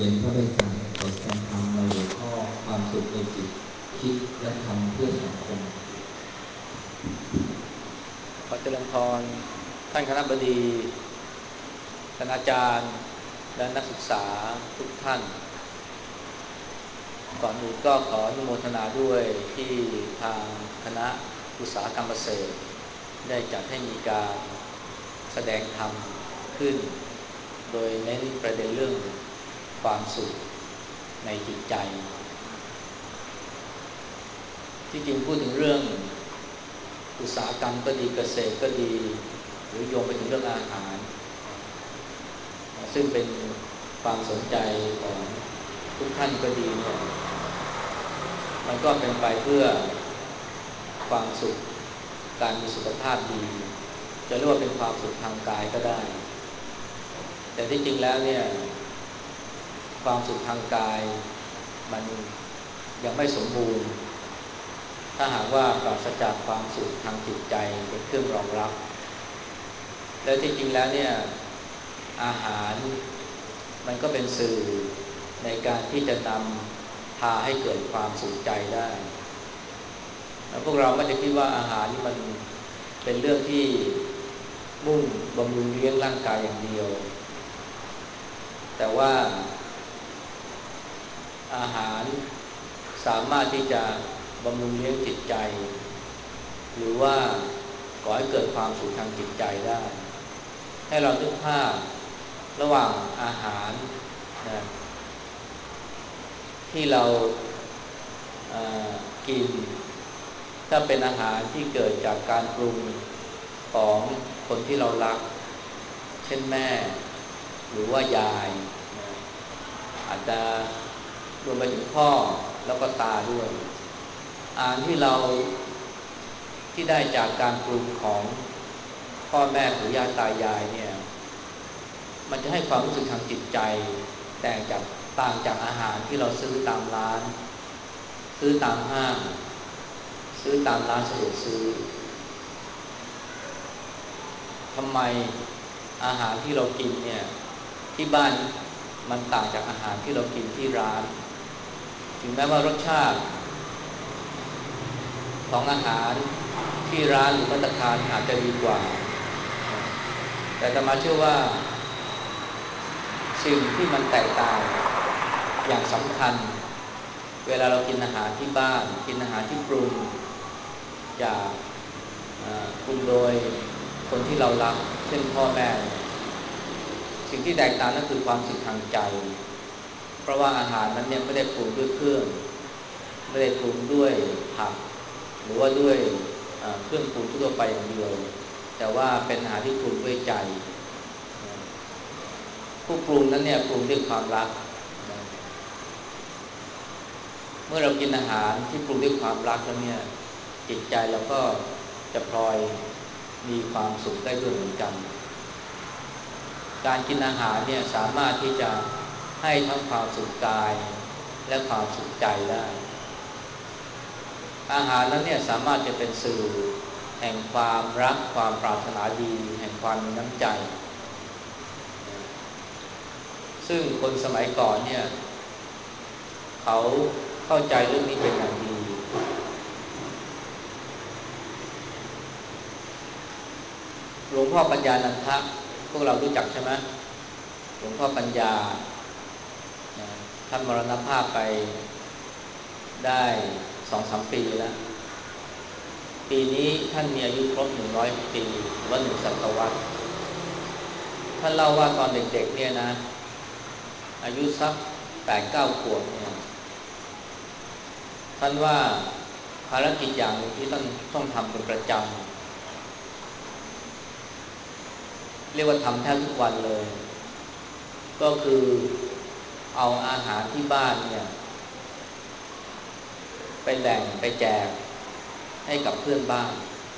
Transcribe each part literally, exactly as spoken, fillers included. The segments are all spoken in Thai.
เรียนพระราชทานบทฟังธรรมในหัวข้อความสุขในจิตคิดและทำเพื่อสังคมขอเจริญพรท่านคณบดีคณาจารย์และนักศึกษาทุกท่านก่อนอื่นก็ขออนุโมทนาด้วยที่ทางคณะอุตสาหกรรมเกษตรได้จัดให้มีการแสดงธรรมขึ้นโดยเน้นประเด็นเรื่องความสุขในจิตใจที่จริงพูดถึงเรื่องอุตสาหกรรมก็ดีเกษตรก็ดีหรือโยงไปถึงเรื่องอาหารซึ่งเป็นความสนใจของทุกท่านก็ดีเนี่ยมันก็เป็นไปเพื่อความสุขการมีสุขภาพดีจะเรียกว่าเป็นความสุขทางกายก็ได้แต่ที่จริงแล้วเนี่ยความสุขทางกายมันยังไม่สมบูรณ์ถ้าหากว่าปราศจากความสุขทางจิตใจเป็นเครื่องรองรับและที่จริงแล้วเนี่ยอาหารมันก็เป็นสื่อในการที่จะนำพาให้เกิดความสุขใจได้พวกเราไม่ได้คิดว่าอาหารนี่มันเป็นเรื่องที่มุ่งบำรุงเลี้ยงร่างกายอย่างเดียวแต่ว่าอาหารสามารถที่จะบำรุงเลี้ยงจิตใจหรือว่าก่อให้เกิดความสุขทางจิตใจได้ให้เรานึกภาพระหว่างอาหารนะที่เราเอ่อกินถ้าเป็นอาหารที่เกิดจากการปรุงของคนที่เรารักเช่นแม่หรือว่ายายนะอาจจะรวมไปถึงพ่อแล้วก็ตาด้วยอาหารที่เราที่ได้จากการปรุงของพ่อแม่ปู่ย่าตายายเนี่ยมันจะให้ความรู้สึกทางจิตใจแต่จากต่างจากอาหารที่เราซื้อตามร้านซื้อตามห้างซื้อตามร้านสะดวกซื้อทำไมอาหารที่เรากินเนี่ยที่บ้านมันต่างจากอาหารที่เรากินที่ร้านถึงแม้ว่ารสชาติของอาหารที่ร้านหรือภัตตาคารอาจจะดีกว่าแต่อาตมาเชื่อว่าสิ่งที่มันแตกต่างอย่างสำคัญเวลาเรากินอาหารที่บ้านกินอาหารที่ปรุงจากปรุงโดยคนที่เรารักเช่นพ่อแม่สิ่งที่แตกต่างนั่นคือความรู้สึกทางใจเพราะว่าอาหารนั้นเนี่ยไม่ได้ปรุงด้วยเครื่องไม่ได้ปรุงด้วยผักหรือว่าด้วยเครื่องปรุงทั่วไปอย่างเดียวแต่ว่าเป็นอาหารที่ปรุงด้วยใจผู้ปรุงนั้นเนี่ยปรุงด้วยความรักเมื่อเรากินอาหารที่ปรุงด้วยความรักแล้วเนี่ยจิตใจเราก็จะพลอยมีความสุขได้ด้วยเหมือนกันการกินอาหารเนี่ยสามารถที่จะให้ทั้งความสุขกายและความสุขใจได้อาหารนั้นเนี่ยสามารถจะเป็นสื่อแห่งความรักความปรารถนาดีแห่งความมีน้ำใจซึ่งคนสมัยก่อนเนี่ยเขาเข้าใจเรื่องนี้เป็นอย่างดีหลวงพ่อปัญญานันทะพวกเรารู้จักใช่ไหมหลวงพ่อปัญญาท่านมรณภาพไปได้สองสามปีแล้วปีนี้ท่านมีอายุครบหนึ่งร้อยปีหรือว่าหนึ่งศตวรรษท่านเล่าว่าตอนเด็กๆเนี่ยนะอายุสักแปดเก้าขวบเนี่ยท่านว่าภารกิจอย่างหนึ่งที่ต้องต้องทำเป็นประจำเรียกว่าทำแทบทุกวันเลยก็คือเอาอาหารที่บ้านเนี่ยไปแบ่งไปแจกให้กับเพื่อนบ้าน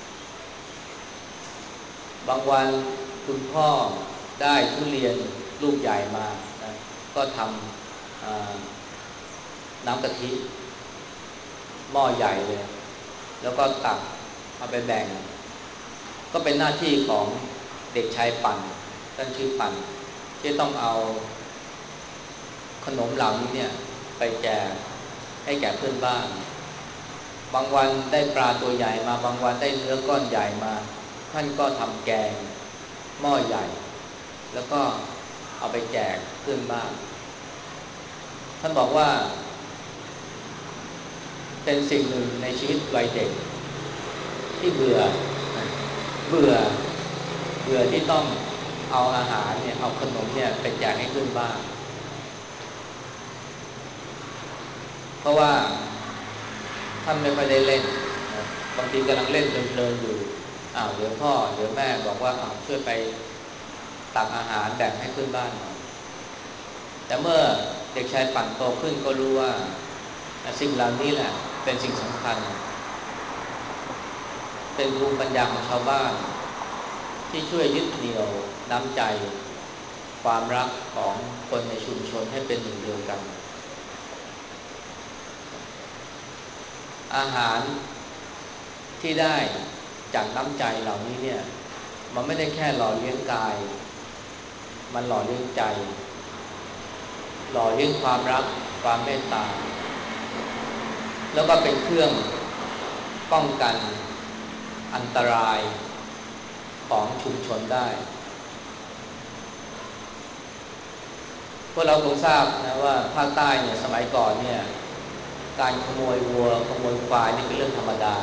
บางวันคุณพ่อได้ทุเรียนลูกใหญ่มานะก็ทำน้ำกะทิหม้อใหญ่เลยแล้วก็ตักเอาไปแบ่งก็เป็นหน้าที่ของเด็กชายปั่นท่านชื่อปั่นที่ต้องเอาขนมเหล่านี้เนี่ยไปแจกให้แก่เพื่อนบ้านบางวันได้ปลาตัวใหญ่มาบางวันได้เนื้อก้อนใหญ่มาท่านก็ทำแกงหม้อใหญ่แล้วก็เอาไปแจกเพื่อนบ้านท่านบอกว่าเป็นสิ่งหนึ่งในชีวิตวัยเด็กที่เบื่อเบื่อเบื่อที่ต้องเอาอาหารเนี่ยเอาขนมเนี่ยไปแจกให้เพื่อนบ้านเพราะว่าท่านไม่ค่อยได้เล่นนะบางทีกำลังเล่นเพลินๆอยู่อ้าวเดี๋ยวพ่อเดี๋ยวแม่บอกว่าอ้าวช่วยไปตักอาหารแบ่งให้เพื่อนบ้านหน่อยแต่เมื่อเด็กชายปั่นโตขึ้นก็รู้ว่าสิ่งเหล่านี้แหละเป็นสิ่งสำคัญเป็นภูมิปัญญาของชาวบ้านที่ช่วยยึดเหนี่ยวน้ำใจความรักของคนในชุมชนให้เป็นหนึ่งเดียวกันอาหารที่ได้จากน้ำใจเหล่านี้เนี่ยมันไม่ได้แค่หล่อเลี้ยงกายมันหล่อเลี้ยงใจหล่อเลี้ยงความรักความเมตตาแล้วก็เป็นเครื่องป้องกันอันตรายของชุมชนได้พวกเราคงทราบนะว่าภาคใต้เนี่ยสมัยก่อนเนี่ยการขโมยวัวขโมยควายนี่เป็นเรื่องธรรมดา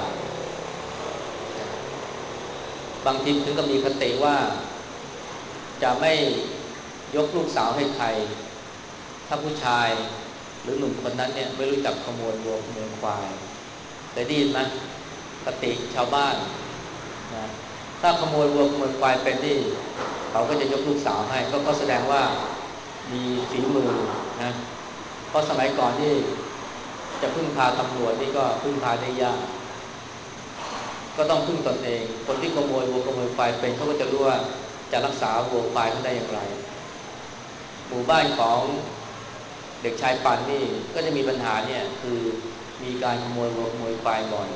บางทีถึงก็มีคติว่าจะไม่ยกลูกสาวให้ใครถ้าผู้ชายหรือหนุ่มคนนั้นเนี่ยไม่รู้จักขโมยวัวขโมยควายเคยได้ยินไหมคติชาวบ้านนะถ้าขโมยวัวขโมยควายเป็นนี่เขาก็จะยกลูกสาวให้ก็ก็แสดงว่ามีฝีมือนะเพราะสมัยก่อนนี่จะพึ่งพาตำรวจนี่ก็พึ่งพาได้ยากก็ต้องพึ่งตนเองคนที่ขโมยวัวขโมยควายเป็นเขาก็จะรู้ว่าจะรักษาวัวควายเขาได้อย่างไรหมู่บ้านของเด็กชายปั่นนี่ก็จะมีปัญหาเนี่ยคือมีการขโมยวัวขโมยควายบ่อย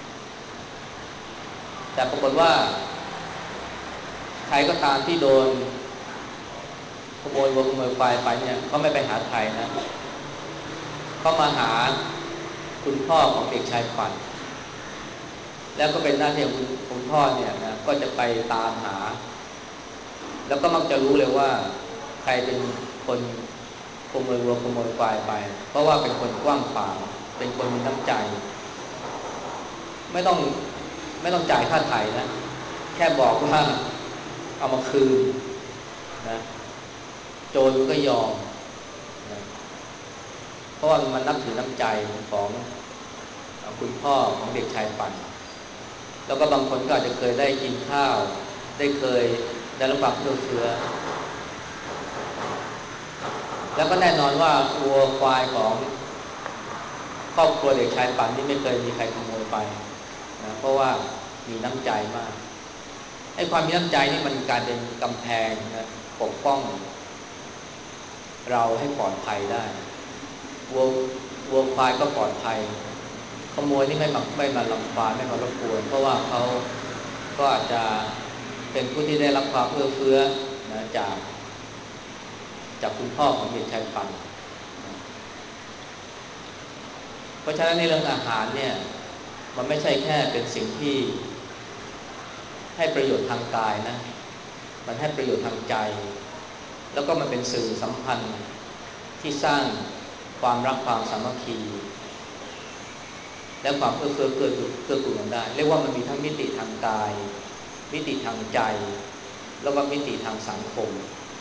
แต่ปรากฏว่าใครก็ตามที่โดนขโมยวัวขโมยควายไปเนี่ยเขาไม่ไปหาใครนะเขามาหาคุณพ่อของเด็กชายปั่นแล้วก็เป็นหน้าที่ของคุณพ่อเนี่ยนะก็จะไปตามหาแล้วก็มักจะรู้เลยว่าใครเป็นคนขโมยวัวขโมยควายไปเพราะว่าเป็นคนกว้างขวางเป็นคนมีน้ำใจไม่ต้องไม่ต้องจ่ายค่าไถ่นะแค่บอกว่าเอามาคืนนะโจรก็ยอมนะเพราะว่ามันนับถือน้ำใจของคุณพ่อของเด็กชายปั่นแล้วก็บางคนก็อาจจะเคยได้กินข้าวได้เคยได้รับความเอื้อเฟื้อแล้วก็แน่นอนว่าวัวควายของครอบครัวเด็กชายปั่นนี่ไม่เคยมีใครขโมยไปนะเพราะว่ามีน้ำใจมากไอ้ความมีน้ำใจนี่มันกลายเป็นกำแพงนะปกป้องเราให้ปลอดภัยได้วัววัวควายก็ปลอดภัยขโมยนี่ไม่มาไม่มาลังควานไม่มารบกวนเพราะว่าเขาก็อาจจะเป็นผู้ที่ได้รับความเอื้อเฟื้อนะจากจากคุณพ่อของเด็กชายปั่นเพราะฉะนั้นในเรื่องอาหารเนี่ยมันไม่ใช่แค่เป็นสิ่งที่ให้ประโยชน์ทางกายนะมันให้ประโยชน์ทางใจแล้วก็มันเป็นสื่อสัมพันธ์ที่สร้างความรักความสามัคคีและความเอื้อเฟื้อเกื้อเกื้อกูลกันได้เรียกว่ามันมีทั้งมิติทางกายมิติทางใจแล้วก็มิติทางสังคม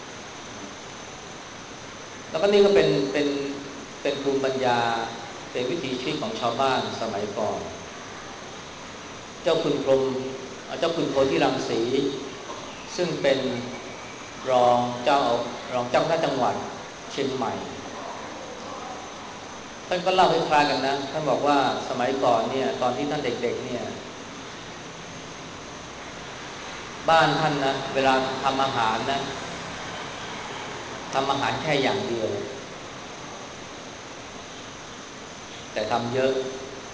แล้วก็นี่ก็เป็นเป็นเป็นภูมิปัญญาเป็นวิถีชีวิตของชาวบ้านสมัยก่อนเจ้าคุณพรหมเจ้าคุณโพธิรังสีซึ่งเป็นรองเจ้ารองเจ้าคณะจังหวัดเชียงใหม่ท่านก็เล่าให้คลายกันนะท่านบอกว่าสมัยก่อนเนี่ยตอนที่ท่านเด็กๆเนี่ยบ้านท่านนะเวลาทำอาหารนะทำอาหารแค่อย่างเดียวแต่ทำเยอะ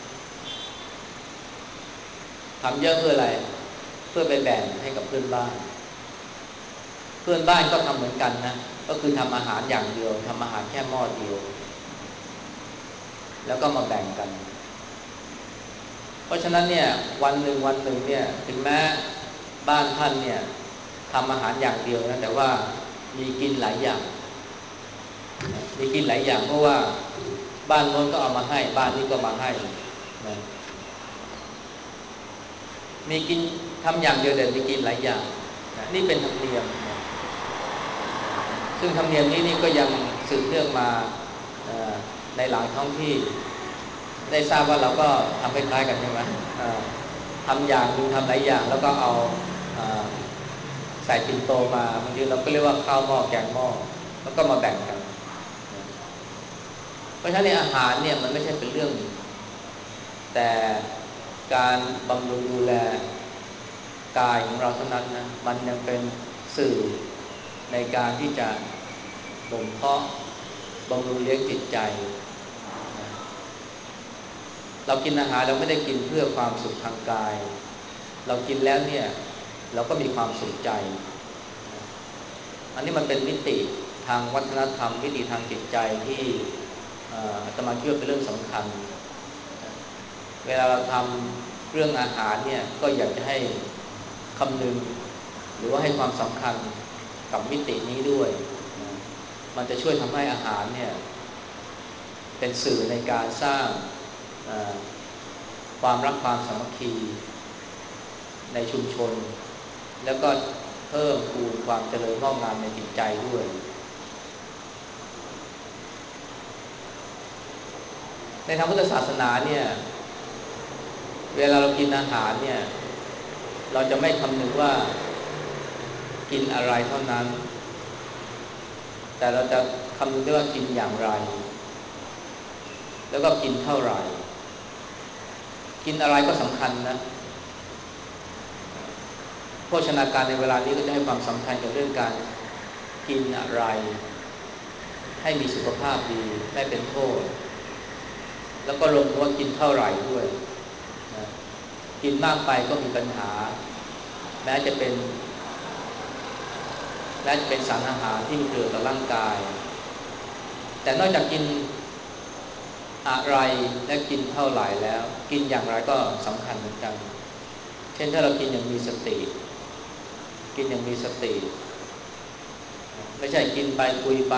ทำเยอะเพื่ออะไรเพื่อไปแบ่งให้กับเพื่อนบ้านเพื่อนบ้านก็ทำเหมือนกันนะก็คือทำอาหารอย่างเดียวทำอาหารแค่หม้อเดียวแล้วก็มาแบ่งกันเพราะฉะนั้นเนี่ยวันหนึ่งวันหนึ่งเนี่ยถึงแม้บ้านท่านเนี่ยทำอาหารอย่างเดียวนะแต่ว่ามีกินหลายอย่างมีกินหลายอย่างเพราะว่าบ้านโน้นก็เอามาให้บ้านนี้ก็มาให้นะมีกินทำอย่างเดียวแต่มีกินหลายอย่างนะนี่เป็นธรรมเนียมนะซึ่งธรรมเนียมนี้นี่ก็ยังสืบเนื่องมาในหลายท้องที่ได้ทราบว่าเราก็ทำคล้ายๆกันใช่ไหมทำอย่างนึงทำหลายอย่างแล้วก็เอาใส่ปิ่นโตมาบางทีเราก็เรียกว่าข้าวหม้อแกงหม้อแล้วก็มาแบ่งกันเพราะฉะนั้นอาหารเนี่ยมันไม่ใช่เป็นเรื่องแต่การบำรุงดูแลกายของเราเท่านั้นนะมันยังเป็นสื่อในการที่จะบ่มเพาะบำรุงเลี้ยงจิตใจนะเรากินอาหารเราไม่ได้กินเพื่อความสุขทางกายเรากินแล้วเนี่ยเราก็มีความสุขใจนะอันนี้มันเป็นมิติทางวัฒนธรรมมิติทางจิตใจที่อาตมาคิดว่าเป็นเรื่องสำคัญนะเวลาเราทำเรื่องอาหารเนี่ยก็อยากจะให้คำนึงหรือว่าให้ความสำคัญกับมิตินี้ด้วยนะมันจะช่วยทำให้อาหารเนี่ยเป็นสื่อในการสร้างความรักความสามัคคีในชุมชนแล้วก็เพิ่มพูนความเจริญงอกงามในจิตใจด้วยในทางพุทธศาสนาเนี่ยเวลาเรากินอาหารเนี่ยเราจะไม่คำนึงว่ากินอะไรเท่านั้นแต่เราจะคำนึงด้วยว่ากินอย่างไรแล้วก็กินเท่าไหร่กินอะไรก็สำคัญนะโภชนาการในเวลานี้ก็จะให้ความสำคัญกับเรื่องการกินอะไรให้มีสุขภาพดีไม่เป็นโทษแล้วก็รวมถึงว่ากินเท่าไหร่ด้วยนะกินมากไปก็มีปัญหาแม้จะเป็นแม้จะเป็นสารอาหารที่มีประโยชน์ต่อร่างกายแต่นอกจากกินอะไรและกินเท่าไหร่แล้วกินอย่างไรก็สำคัญเหมือนกันเช่นถ้าเรากินอย่างมีสติกินอย่างมีสติไม่ใช่กินไปคุยไป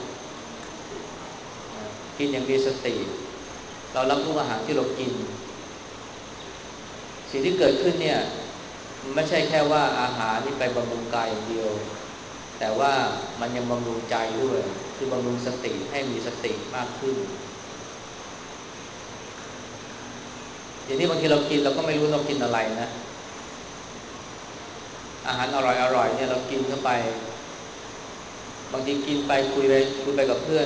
กินอย่างมีสติเรารับรู้อาหารที่เรากินสิ่งที่เกิดขึ้นเนี่ยไม่ใช่แค่ว่าอาหารนี่ไปบำรุงกายอย่างเดียวแต่ว่ามันยังบำรุงใจด้วยคือบำรุงสติให้มีสติมากขึ้นทีนี้บางทีเรากินเราก็ไม่รู้เรากินอะไรนะอาหารอร่อยๆเนี่ยเรากินเข้าไปบางทีกินไปคุยไปคุยไปกับเพื่อน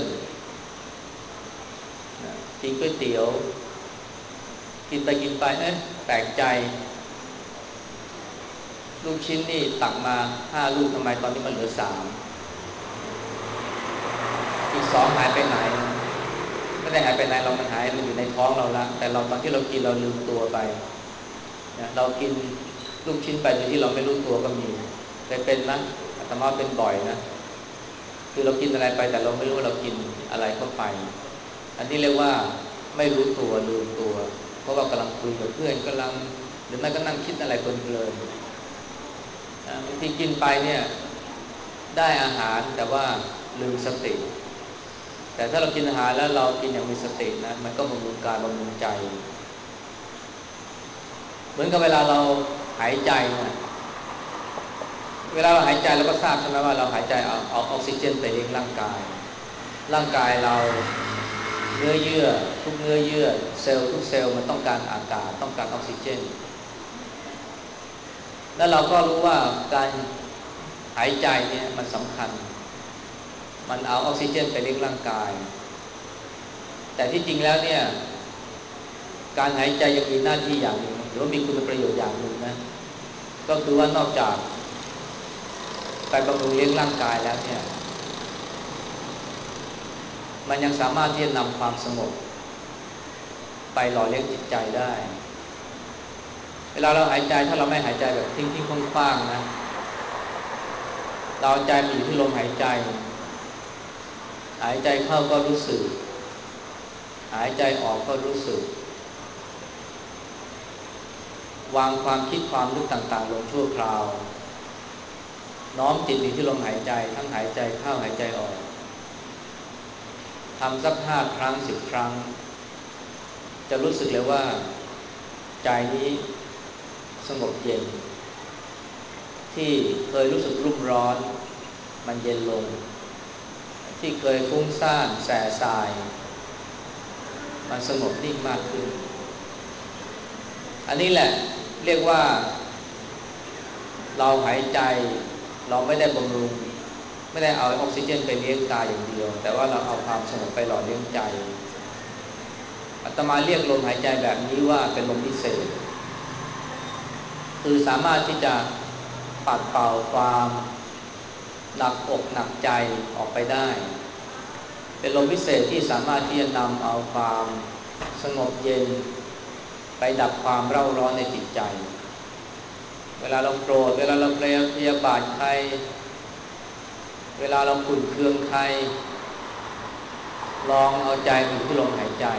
กินก๋วยเตี๋ยวกินไปกินไปเอ๊ะแปลกใจลูกชิ้นนี่ตักมาห้าลูกทำไมตอนนี้มันเหลือสามอีกสองหายไปไหนไม่ได้หายไปไหนเรามันหายมันอยู่ในท้องเราละแต่เราตอนที่เรากินเราลืมตัวไปนะเรากินลูกชิ้นไปโดยที่เราไม่รู้ตัวก็มีเคยเป็นมั้ยอาตมาเป็นบ่อยนะคือเรากินอะไรไปแต่เราไม่รู้ว่าเรากินอะไรเข้าไปอันนี้เรียกว่าไม่รู้ตัวลืมตัวเพราะว่ากำลังคุยกับเพื่อนกำลังหรือไม่ก็นั่งคิดอะไรเพลินๆนะบางทีกินไปเนี่ยได้อาหารแต่ว่าลืมสติแต่ถ้าเรากินอาหารแล้วเรากินอย่างมีสตินะมันก็บำรุงกายบำรุงใจเหมือนกับเวลาเราหายใจเนี่ยเวลาเราหายใจเราก็ทราบใช่ไหมว่าเราหายใจเอาเอาออกซิเจนไปเลี้ยงร่างกายร่างกายเราเนื้อเยื่อทุกเนื้อเยื่อเซลล์ทุกเซลล์มันต้องการอากาศต้องการออกซิเจนแล้วเราก็รู้ว่าการหายใจเนี่ยมันสำคัญมันเอาออกซิเจนไปเลี้ยงร่างกายแต่ที่จริงแล้วเนี่ยการหายใจยังมีหน้าที่อย่างหนึ่งหรือว่ามีคุณประโยชน์อย่างหนึ่งนะก็คือว่านอกจากไปบำรุงเลี้ยงร่างกายแล้วเนี่ยมันยังสามารถที่จะนำความสงบไปหล่อเลี้ยงจิตใจได้เวลาเราหายใจถ้าเราไม่หายใจแบบทิ้งๆคว่างๆนะเราใจมันอยู่ที่ลมหายใจหายใจเข้าก็รู้สึกหายใจออกก็รู้สึกวางความคิดความนึกต่างๆลงชั่วคราวน้อมจิตอยู่ที่ลมหายใจทั้งหายใจเข้าหายใจออกทำสักห้าครั้งสิบครั้งจะรู้สึกเลยว่าใจนี้สงบเย็นที่เคยรู้สึกรุ่มร้อนมันเย็นลงที่เคยฟุ้งซ่านแส่สายมันสงบนิ่งมากขึ้นอันนี้แหละเรียกว่าเราหายใจเราไม่ได้บำรุงไม่ได้เอาออกซิเจนไปเลี้ยงกายอย่างเดียวแต่ว่าเราเอาความสงบไปหล่อเลี้ยงใจอาตมาเรียกลมหายใจแบบนี้ว่าเป็นลมพิเศษคือสามารถที่จะปัดเป่าความหนักอกหนักใจออกไปได้เป็นลมพิเศษที่สามารถที่จะนำเอาความสงบเย็นไปดับความเร่าร้อนในจิตใจเวลาเราโกรธเวลาเราพยาบาทใครเวลาเราขุ่นเคืองใครลองเอาใจอยู่ที่ลมหายใจ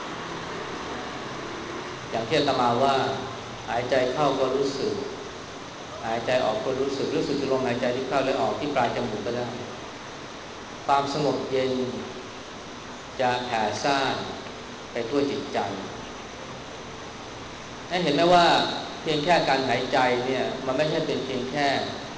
อย่างที่อาตมาว่าหายใจเข้าก็รู้สึกหายใจออกก็รู้สึกรู้สึกลมหายใจที่เข้าและออกที่ปลายจมูกก็ได้ความสงบเย็นจะแผ่ซ่านไปทั่วจิตใจให้เห็นไหมว่าเพียงแค่การหายใจเนี่ยมันไม่ใช่เป็นเพียงแค่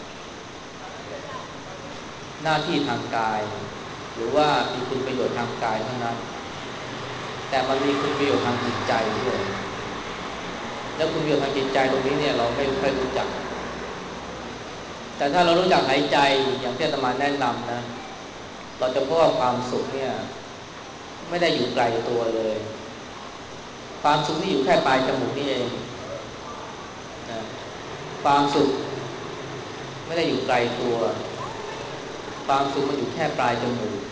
หน้าที่ทางกายหรือว่ามีคุณประโยชน์ทางกายเท่านั้นแต่มันมีคุณประโยชน์ทางจิตใจด้วยแล้วคุณประโยชน์ทางจิตใจตรงนี้เนี่ยเราไม่ค่อยรู้จักแต่ถ้าเรารู้จักหายใจอย่างที่อาตมาแนะนำนะเราจะพบว่าความสุขเนี่ยไม่ได้อยู่ไกลตัวเลยความสุขนี่อยู่แค่ปลายจมูกนี่เองนะความสุขไม่ได้อยู่ไกลตัวความสุขมันอยู่แค่ปลายจมูก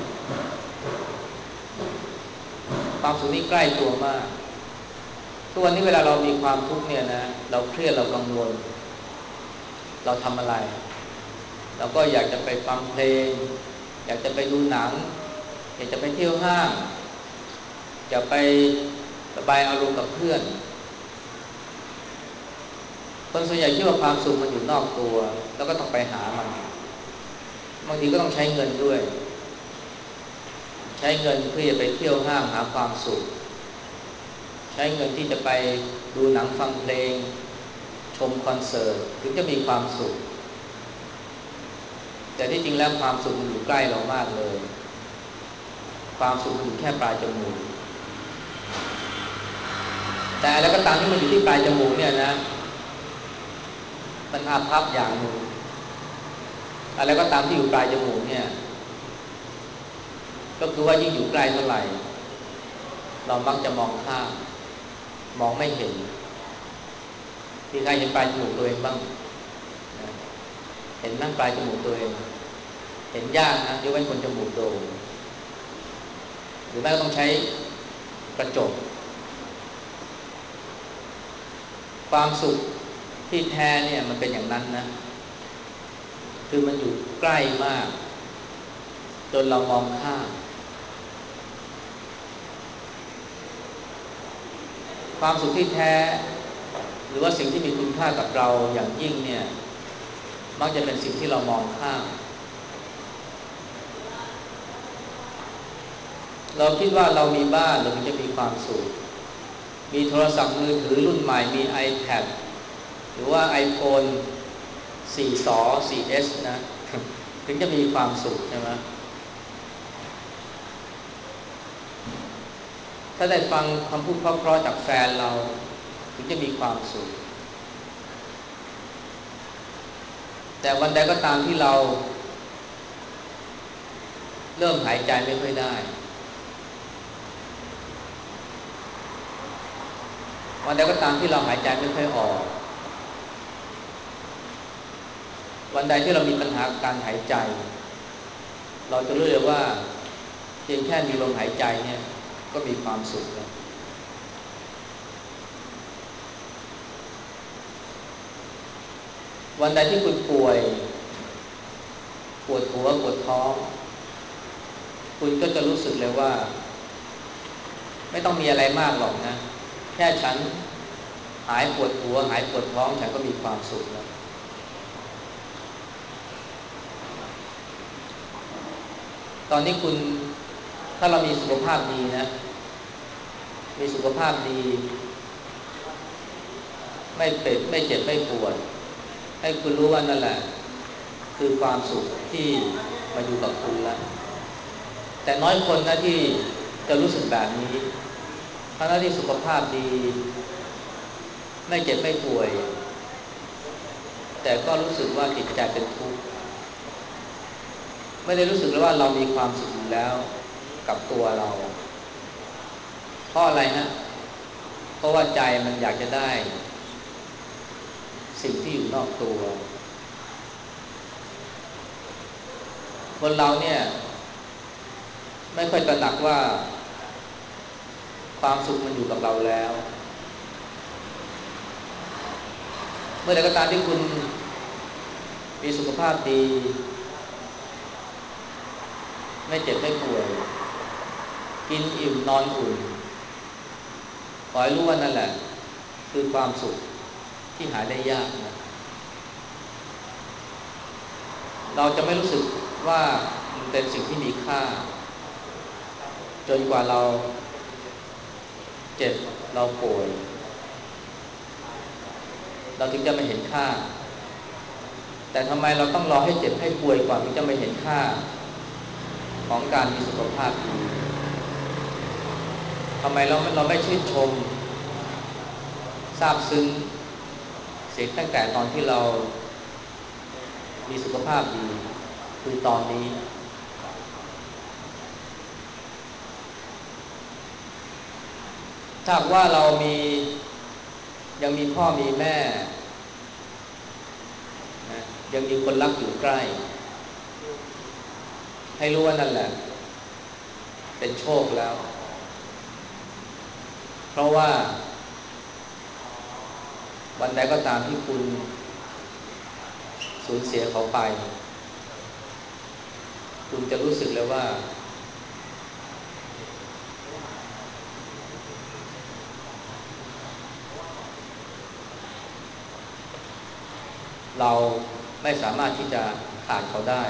ความสุขนี่ใกล้ตัวมากทุกวันนี้เวลาเรามีความทุกข์เนี่ยนะเราเครียดเรากังวลเราทำอะไรเราก็อยากจะไปฟังเพลงอยากจะไปดูหนังอยากจะไปเที่ยวห้างอยากไประบายอารมณ์กับเพื่อนคนส่วนใหญ่คิดว่าความสุขมันอยู่นอกตัวแล้วก็ต้องไปหามันบางทีก็ต้องใช้เงินด้วยใช้เงินเพื่อจะไปเที่ยวห้างหาความสุขใช้เงินที่จะไปดูหนังฟังเพลงชมคอนเสิร์ตถึงจะมีความสุขแต่ที่จริงแล้วความสุขมันอยู่ใกล้เรามากเลยความสุขมันอยู่แค่ปลายจมูกแต่แล้วก็ตามที่มันอยู่ที่ปลายจมูกเนี่ยนะมันอาภัพอย่างหนึ่งอะไรก็ตามที่อยู่ปลายจมูกเนี่ยก็คือว่ายิ่งอยู่ใกล้เท่าไหร่เรามักจะมองข้ามมองไม่เห็นที่ใครเห็นปลายจมูกตัวเองบ้างเห็นนั่งปลายจมูกตัวเองเห็นยากนะยกเว้นคนจมูกโด่งหรือแม้ต้องใช้กระจกความสุขที่แท้เนี่ยมันเป็นอย่างนั้นนะคือมันอยู่ใกล้มากจนเรามองข้ามความสุขที่แท้หรือว่าสิ่งที่มีคุณค่ากับเราอย่างยิ่งเนี่ยมักจะเป็นสิ่งที่เรามองข้ามเราคิดว่าเรามีบ้านเราถึงจะมีความสุขมีโทรศัพท์มือถือรุ่นใหม่มี iPad หรือว่า iPhone สี่สอ สี่ เอส นะถึงจะมีความสุขใช่ไหมถ้าได้ฟังคำพูดเพราะๆจากแฟนเราถึงจะมีความสุขแต่วันใดก็ตามที่เราเริ่มหายใจไม่ค่อยได้วันใดก็ตามที่เราหายใจไม่ค่อยออกวันใดที่เรามีปัญหาการหายใจเราจะรู้เลยว่าเพียงแค่มีลมหายใจเนี่ยก็มีความสุขแล้ววันใดที่คุณป่วยปวดหัวปวดท้องคุณก็จะรู้สึกเลยว่าไม่ต้องมีอะไรมากหรอกนะแค่ฉันหายปวดหัวหายปวดท้องฉันก็มีความสุขแล้วตอนนี้คุณถ้าเรามีสุขภาพดีนะมีสุขภาพดีไม่เป็ดไม่เจ็บไม่ปวดให้คุณรู้ว่านั่นแหละคือความสุขที่มาอยู่กับคุณแล้วแต่น้อยคนนะที่จะรู้สึกแบบนี้ทั้งที่สุขภาพดีไม่เจ็บไม่ป่วยแต่ก็รู้สึกว่าจิตใจเป็นทุกข์ไม่ได้รู้สึกเลยว่าเรามีความสุขอยู่แล้วกับตัวเราเพราะอะไรฮะเพราะว่าใจมันอยากจะได้สิ่งที่อยู่นอกตัวคนเราเนี่ยไม่ค่อยตระหนักว่าความสุขมันอยู่กับเราแล้วเมื่อใดก็ตามที่คุณมีสุขภาพดีไม่เจ็บไม่ป่วยกินอิ่มนอนอุ่นขอให้รู้ว่านั่นแหละคือความสุขที่หาได้ยากนะเราจะไม่รู้สึกว่ามันเป็นสิ่งที่มีค่าจนกว่าเราเจ็บเราป่วยเราถึงจะไม่เห็นค่าแต่ทำไมเราต้องรอให้เจ็บให้ป่วยก่อนถึงจะไม่เห็นค่าของการมีสุขภาพดีทำไมเราเราไม่ชื่นชมซาบซึ้งเสียตั้งแต่ตอนที่เรามีสุขภาพดีคือตอนนี้ถ้าว่าเรามียังมีพ่อมีแม่นะยังมีคนรักอยู่ใกล้ให้รู้ว่านั่นแหละเป็นโชคแล้วเพราะว่าวันใดก็ตามที่คุณสูญเสียเขาไปคุณจะรู้สึกเลยว่าเราไม่สามารถที่จะขาดเขาได้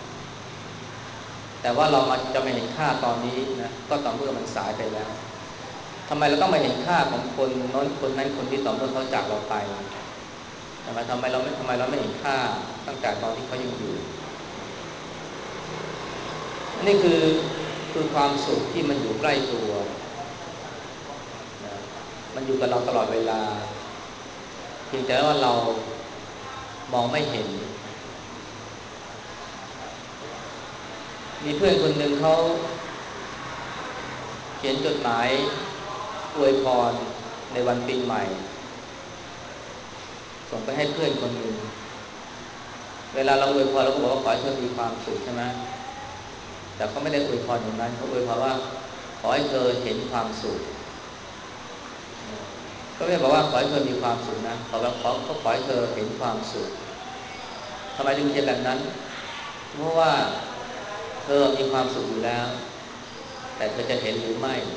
แต่ว่าเรามาจะไม่เห็นค่าตอนนี้นะก็ต่อเมื่อมันสายไปแล้วทำไมเราต้องมาเห็นค่าของคนน้นคนนั้นคนที่ต่อเมื่อเขาจากเราไปทำไมทำไมเราไม่ทำไมเราไม่เห็นค่าตั้งแต่ตอนที่เขายังอยู่นี่คือคือความสุขที่มันอยู่ใกล้ตัวนะมันอยู่กับเราตลอดเวลาเพียงแต่ว่าเรามองไม่เห็นมีเพื่อนคนหนึ่งเขาเขียนจดหมายอวยพรในวันปีใหม่ส่งไปให้เพื่อนคนหนึ่งเวลาเราอวยพรเราก็บอกว่าขอให้เธอมีความสุขใช่ไหมแต่เขาไม่ได้อวยพรอย่างนั้นเขาอวยพรว่าขอให้เธอเห็นความสุขก็ไม่ได้บอกว่าขอให้เธอมีความสุขนะเขาบอกเขาขอให้เธอเห็นความสุขทำไมถึงเขียนแบบนั้นเพราะว่าเธอมีความสุขอยู่แล้วแต่เธอจะเห็นหรือไม่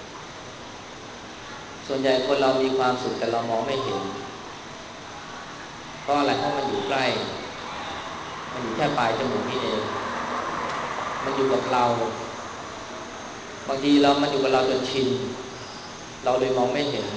ส่วนใหญ่คนเรามีความสุขแต่เรามองไม่เห็นเพราะอะไรเพราะมันอยู่ใกล้มันอยู่แค่ปลายจมูกนี่เองมันอยู่กับเราบางทีเรามันอยู่กับเราจนชินเราเลยมองไม่เห็น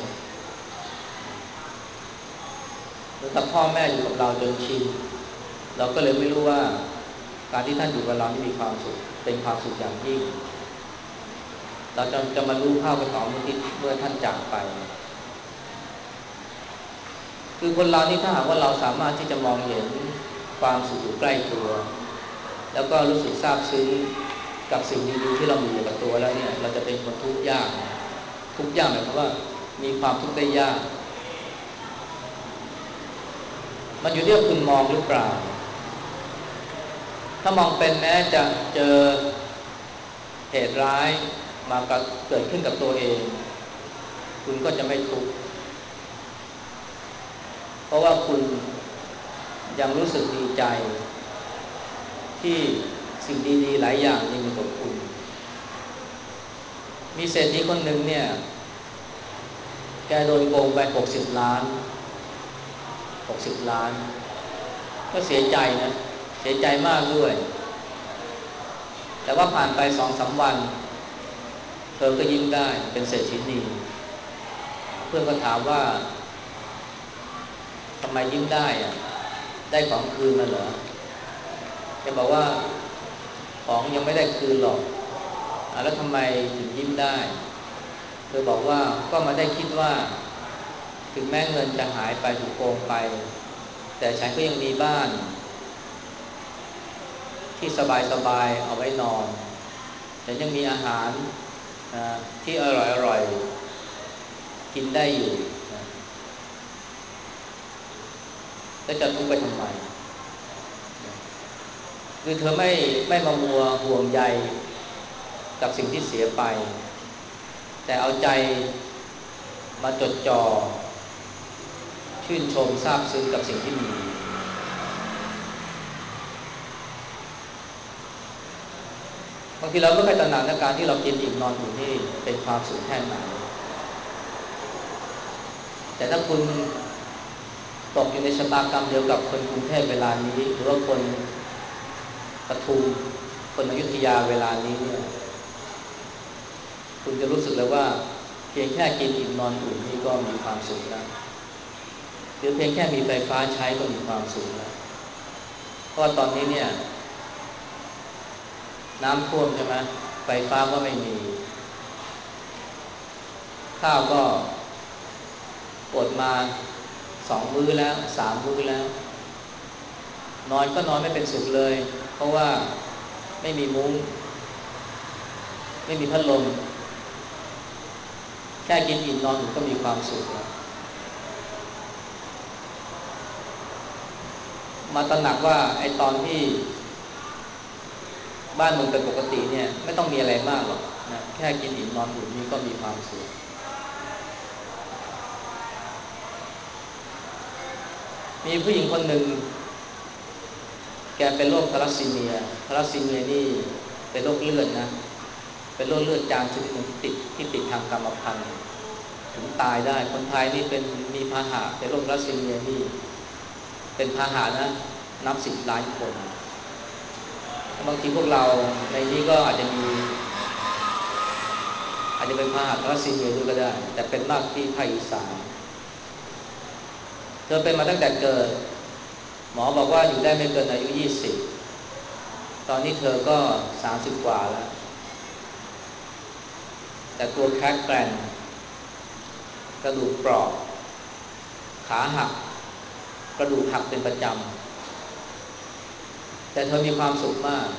หรือถ้าพ่อแม่อยู่กับเราจนชินเราก็เลยไม่รู้ว่าการที่ท่านอยู่กับเรานี่มีความสุขเป็นความสุขอย่างยิ่งเราจะจะมารู้เข้าไปต่อเมื่อที่เมื่อท่านจากไปคือคนเรานี่ถ้าหากว่าเราสามารถที่จะมองเห็นความสุขอยู่ใกล้ตัวแล้วก็รู้สึกซาบซึ้งกับสิ่งดีๆที่เรามีอยู่กับตัวแล้วเนี่ยเราจะเป็นคนทุกข์ยากทุกข์ยากหมายความว่ามีความทุกข์ได้ยากมันอยู่ที่ว่าคุณมองหรือเปล่าถ้ามองเป็นแม้จะเจอเหตุร้ายมาเกิดขึ้นกับตัวเองคุณก็จะไม่ทุกข์เพราะว่าคุณยังรู้สึกดีใจที่สิ่งดีๆหลายอย่างยังอยู่กับคุณมีเศรษฐีคนหนึ่งเนี่ยแกโดนโกงไปหกสิบล้านหกสิบล้านก็เสียใจนะเสียใจมากด้วยแต่ว่าผ่านไป สองสาม วันเธอก็ยิ้มได้เป็นเศรษฐีนีเพื่อนก็ถามว่าทำไมยิ้มได้อะได้ของคืนมาเหรอแกบอกว่าของยังไม่ได้คืนหรอกแล้วทำไมถึงยิ้มได้เธอบอกว่าก็มาได้คิดว่าถึงแม้เงินจะหายไปถูกโกงไปแต่ฉันก็ยังมีบ้านที่สบายๆเอาไว้นอนฉันยังมีอาหารนะที่อร่อยๆกินได้อยู่นะแล้วจะทุกข์ไปทำไมคือเธอไม่ไม่มามัวห่วงใยกับสิ่งที่เสียไปแต่เอาใจมาจดจ่อชื่นชมซาบซึ้งกับสิ่งที่มีบางทีเราไม่เคยตระหนักในการที่เรากินอิ่มนอนอยู่นี่เป็นความสุขแค่ไหนแต่ถ้าคุณตกอยู่ในชะตากรรมเดียวกับคนกรุงเทพเวลานี้หรือว่าคนปทุมคนอยุธยาเวลานี้เนี่ยคุณจะรู้สึกเลยว่าเพียงแค่กินอิ่มนอนอุ่นนี่ก็มีความสุขแล้วหรือเพียงแค่มีไฟฟ้าใช้ก็มีความสุขแล้วเพราะตอนนี้เนี่ยน้ำท่วมใช่ไหมไฟฟ้าก็ไม่มีข้าวก็อดมาสองมื้อแล้วสามมื้อแล้วนอนก็นอนไม่เป็นสุขเลยเพราะว่าไม่มีมุ้งไม่มีพัดลมแค่กินอิ่มนอนอยู่ก็มีความสุขแล้วมาตระหนักว่าไอ้ตอนที่บ้านเมืองเป็นปกติเนี่ยไม่ต้องมีอะไรมากหรอกนะแค่กินอิ่มนอนอยู่นี่ก็มีความสุขมีผู้หญิงคนหนึ่งแกเป็นโรคทาลัสซีเมียทาลัสซีเมียนี่เป็นโรคเลือดนะเป็นโรคเลือดจางชนิดหนึ่งที่ติดที่ติดทางกรรมพันธุ์ถึงตายได้คนไทยนี่เป็นมีพาหะเป็นโรคทาลัสซีเมียนี่เป็นพาหะนะนับสิบล้านคนบางทีพวกเราในนี้ก็อาจจะมีอาจจะเป็นพาหะทาลัสซีเมียด้วยก็ได้แต่เป็นมากที่ภาคอีสานเธอเป็นมาตั้งแต่เกิดหมอบอกว่าอยู่ได้ไม่เกินอายุยี่สิบตอนนี้เธอก็สามสิบกว่าแล้วแต่ตัวแคกแกรนกระดูกเปราะขาหักกระดูกหักเป็นประจำแต่เธอมีความสุขมาก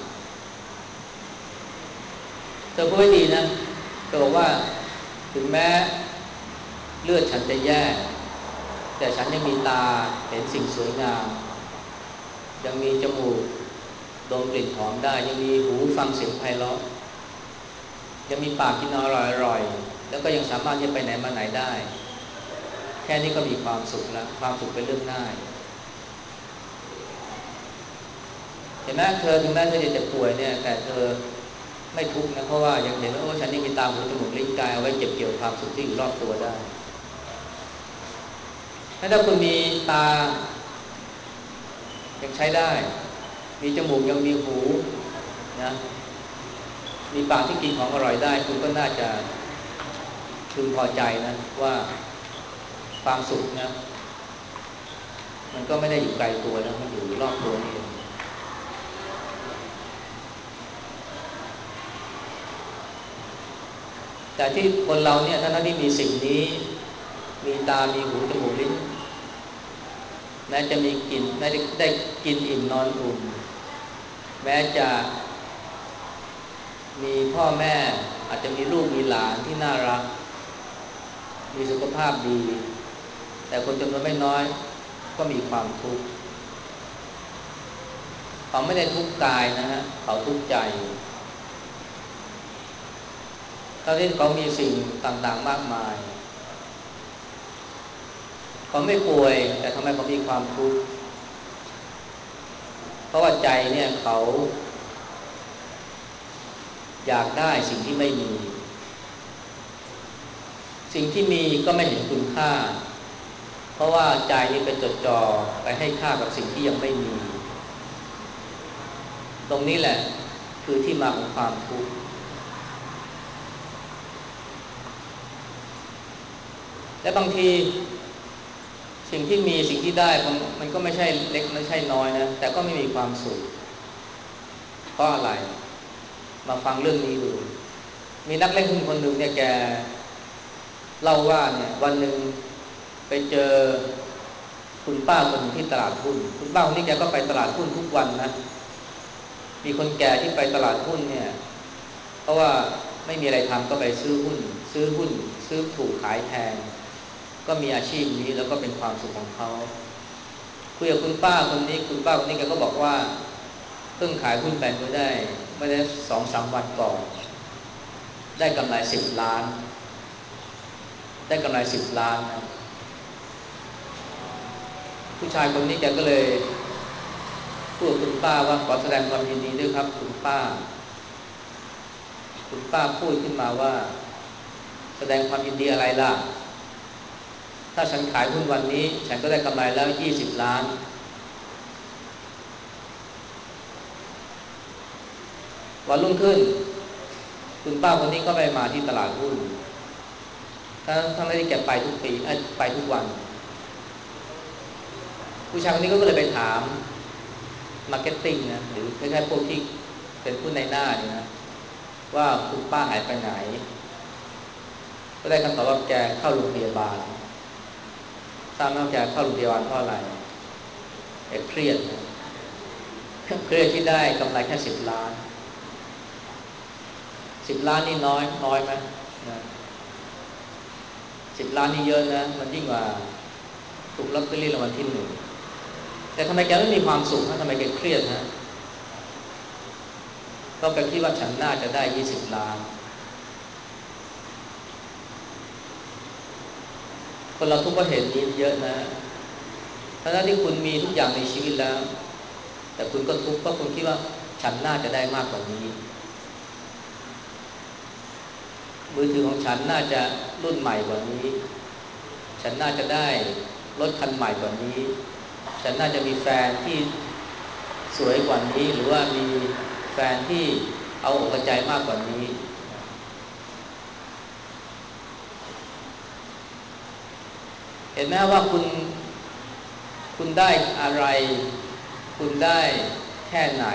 เธอพูดไว้ดีนะเธอบอกว่าถึงแม้เลือดฉันจะแย่แต่ฉันยังมีตาเห็นสิ่งสวยงามยังมีจมูกดมกลิ่นหอมได้ยังมีหูฟังเสียงไพเราะยังมีปากกินอร่อยๆแล้วก็ยังสามารถที่จะไปไหนมาไหนได้แค่นี้ก็มีความสุขแล้วความสุขเป็นเรื่องง่ายเห็นไหมเธอถึงแม้เธอจะเจ็บป่วยเนี่ยแต่เธอไม่ทุกข์นะเพราะว่ายังเห็นว่าโอ้ฉันยังมีตาหูจมูกลิ้นกายเอาไว้เก็บเกี่ยวความสุขที่อยู่รอบตัวได้ถ้าคุณมีตายังใช้ได้มีจมูกยังมีหูนะมีปากที่กินของอร่อยได้คุณก็น่าจะพึงพอใจนะว่าความสุขนะมันก็ไม่ได้อยู่ไกลตัวนะมันอยู่รอบตัวนี่เองแต่ที่คนเราเนี่ยถ้าที่มีสิ่งนี้มีตามีหูจมูกลิ้นแม้จะมีกินแม้ได้กินอิ่มนอนอุ่นแม้จะมีพ่อแม่อาจจะมีลูกมีหลานที่น่ารักมีสุขภาพดีแต่คนจำนวนไม่น้อยก็มีความทุกข์เขาไม่ได้ทุกข์กายนะฮะเขาทุกข์ใจตอนที่เขามีสิ่งต่างๆมากมายเขาไม่ป่วยแต่ทำไมเขามีความทุกข์เพราะว่าใจเนี่ยเขาอยากได้สิ่งที่ไม่มีสิ่งที่มีก็ไม่เห็นคุณค่าเพราะว่าใจนี่ไปจดจ่อไปให้ค่ากับสิ่งที่ยังไม่มีตรงนี้แหละคือที่มาของความทุกข์และบางทีสิ่งที่มีสิ่งที่ได้มันก็ไม่ใช่เล็กไม่ใช่น้อยนะแต่ก็ไม่มีความสุขเพราะอะไรมาฟังเรื่องนี้ดูมีนักเล่นหุ้นคนหนึ่งเนี่ยแกเล่าว่าเนี่ยวันหนึ่งไปเจอคุณป้าคนนึงที่ตลาดหุ้นคุณป้าคนนี้แกก็ไปตลาดหุ้นทุกวันนะมีคนแก่ที่ไปตลาดหุ้นเนี่ยเพราะว่าไม่มีอะไรทำก็ไปซื้อหุ้นซื้อหุ้นซื้อถูกขายแพงก็มีอาชีพนี้แล้วก็เป็นความสุขของเขาคุยกับคุณป้าคนนี้คุณป้าคนนี้แกก็บอกว่าเพิ่งขายหุ้นไปไม่ได้ไม่ได้สองสามวันก่อนได้กำไรสิบล้านได้กำไรสิบล้านนะผู้ชายคนนี้แกก็เลยพูดกับคุณป้าว่าขอแสดงความยินดีด้วยครับคุณป้าคุณป้าพูดขึ้นมาว่าแสดงความยินดีอะไรล่ะถ้าฉันขายหุ้นวันนี้ฉันก็ได้กำไรแล้วยี่สิบล้านวันรุ่งขึ้นคุณป้าคนนี้ก็ไปมาที่ตลาดหุ้นทั้งทั้งที่แกไปทุกปีไปทุกวันผู้ชายคนนี้ก็เลยไปถามมาร์เก็ตติ้งนะหรือคล้ายๆพวกที่เป็นผู้ในหน้านี่นะว่าคุณป้าหายไปไหนก็ได้คำตอบว่าแกเข้าโรงพยาบาลทราบไหมว่าแกเข้าโรงพยาบาลเพราะอะไรแกเครียดเครียดที่ได้กำไรแค่สิบล้านสิบล้านนี่น้อยน้อยไหมนะสิบล้านนี่เยอะนะมันยิ่งกว่าถูกลอตเตอรี่รางวัลที่หนึ่งแต่ทำไมแกไม่มีความสุขนะทำไมแกเครียดนะก็แกคิดว่าฉันน่าจะได้ยี่สิบล้านคนเราทุกข์เพราะเหตุนี้เยอะนะทั้งที่คุณมีทุกอย่างในชีวิตแล้วแต่คุณก็ทุกข์เพราะคุณคิดว่าฉันน่าจะได้มากกว่านี้มือถือของฉันน่าจะรุ่นใหม่กว่านี้ฉันน่าจะได้รถคันใหม่กว่านี้ฉันน่าจะมีแฟนที่สวยกว่านี้หรือว่ามีแฟนที่เอาอกเอาใจมากกว่านี้เห็นไหมว่าคุณคุณได้อะไรคุณได้แค่ไหน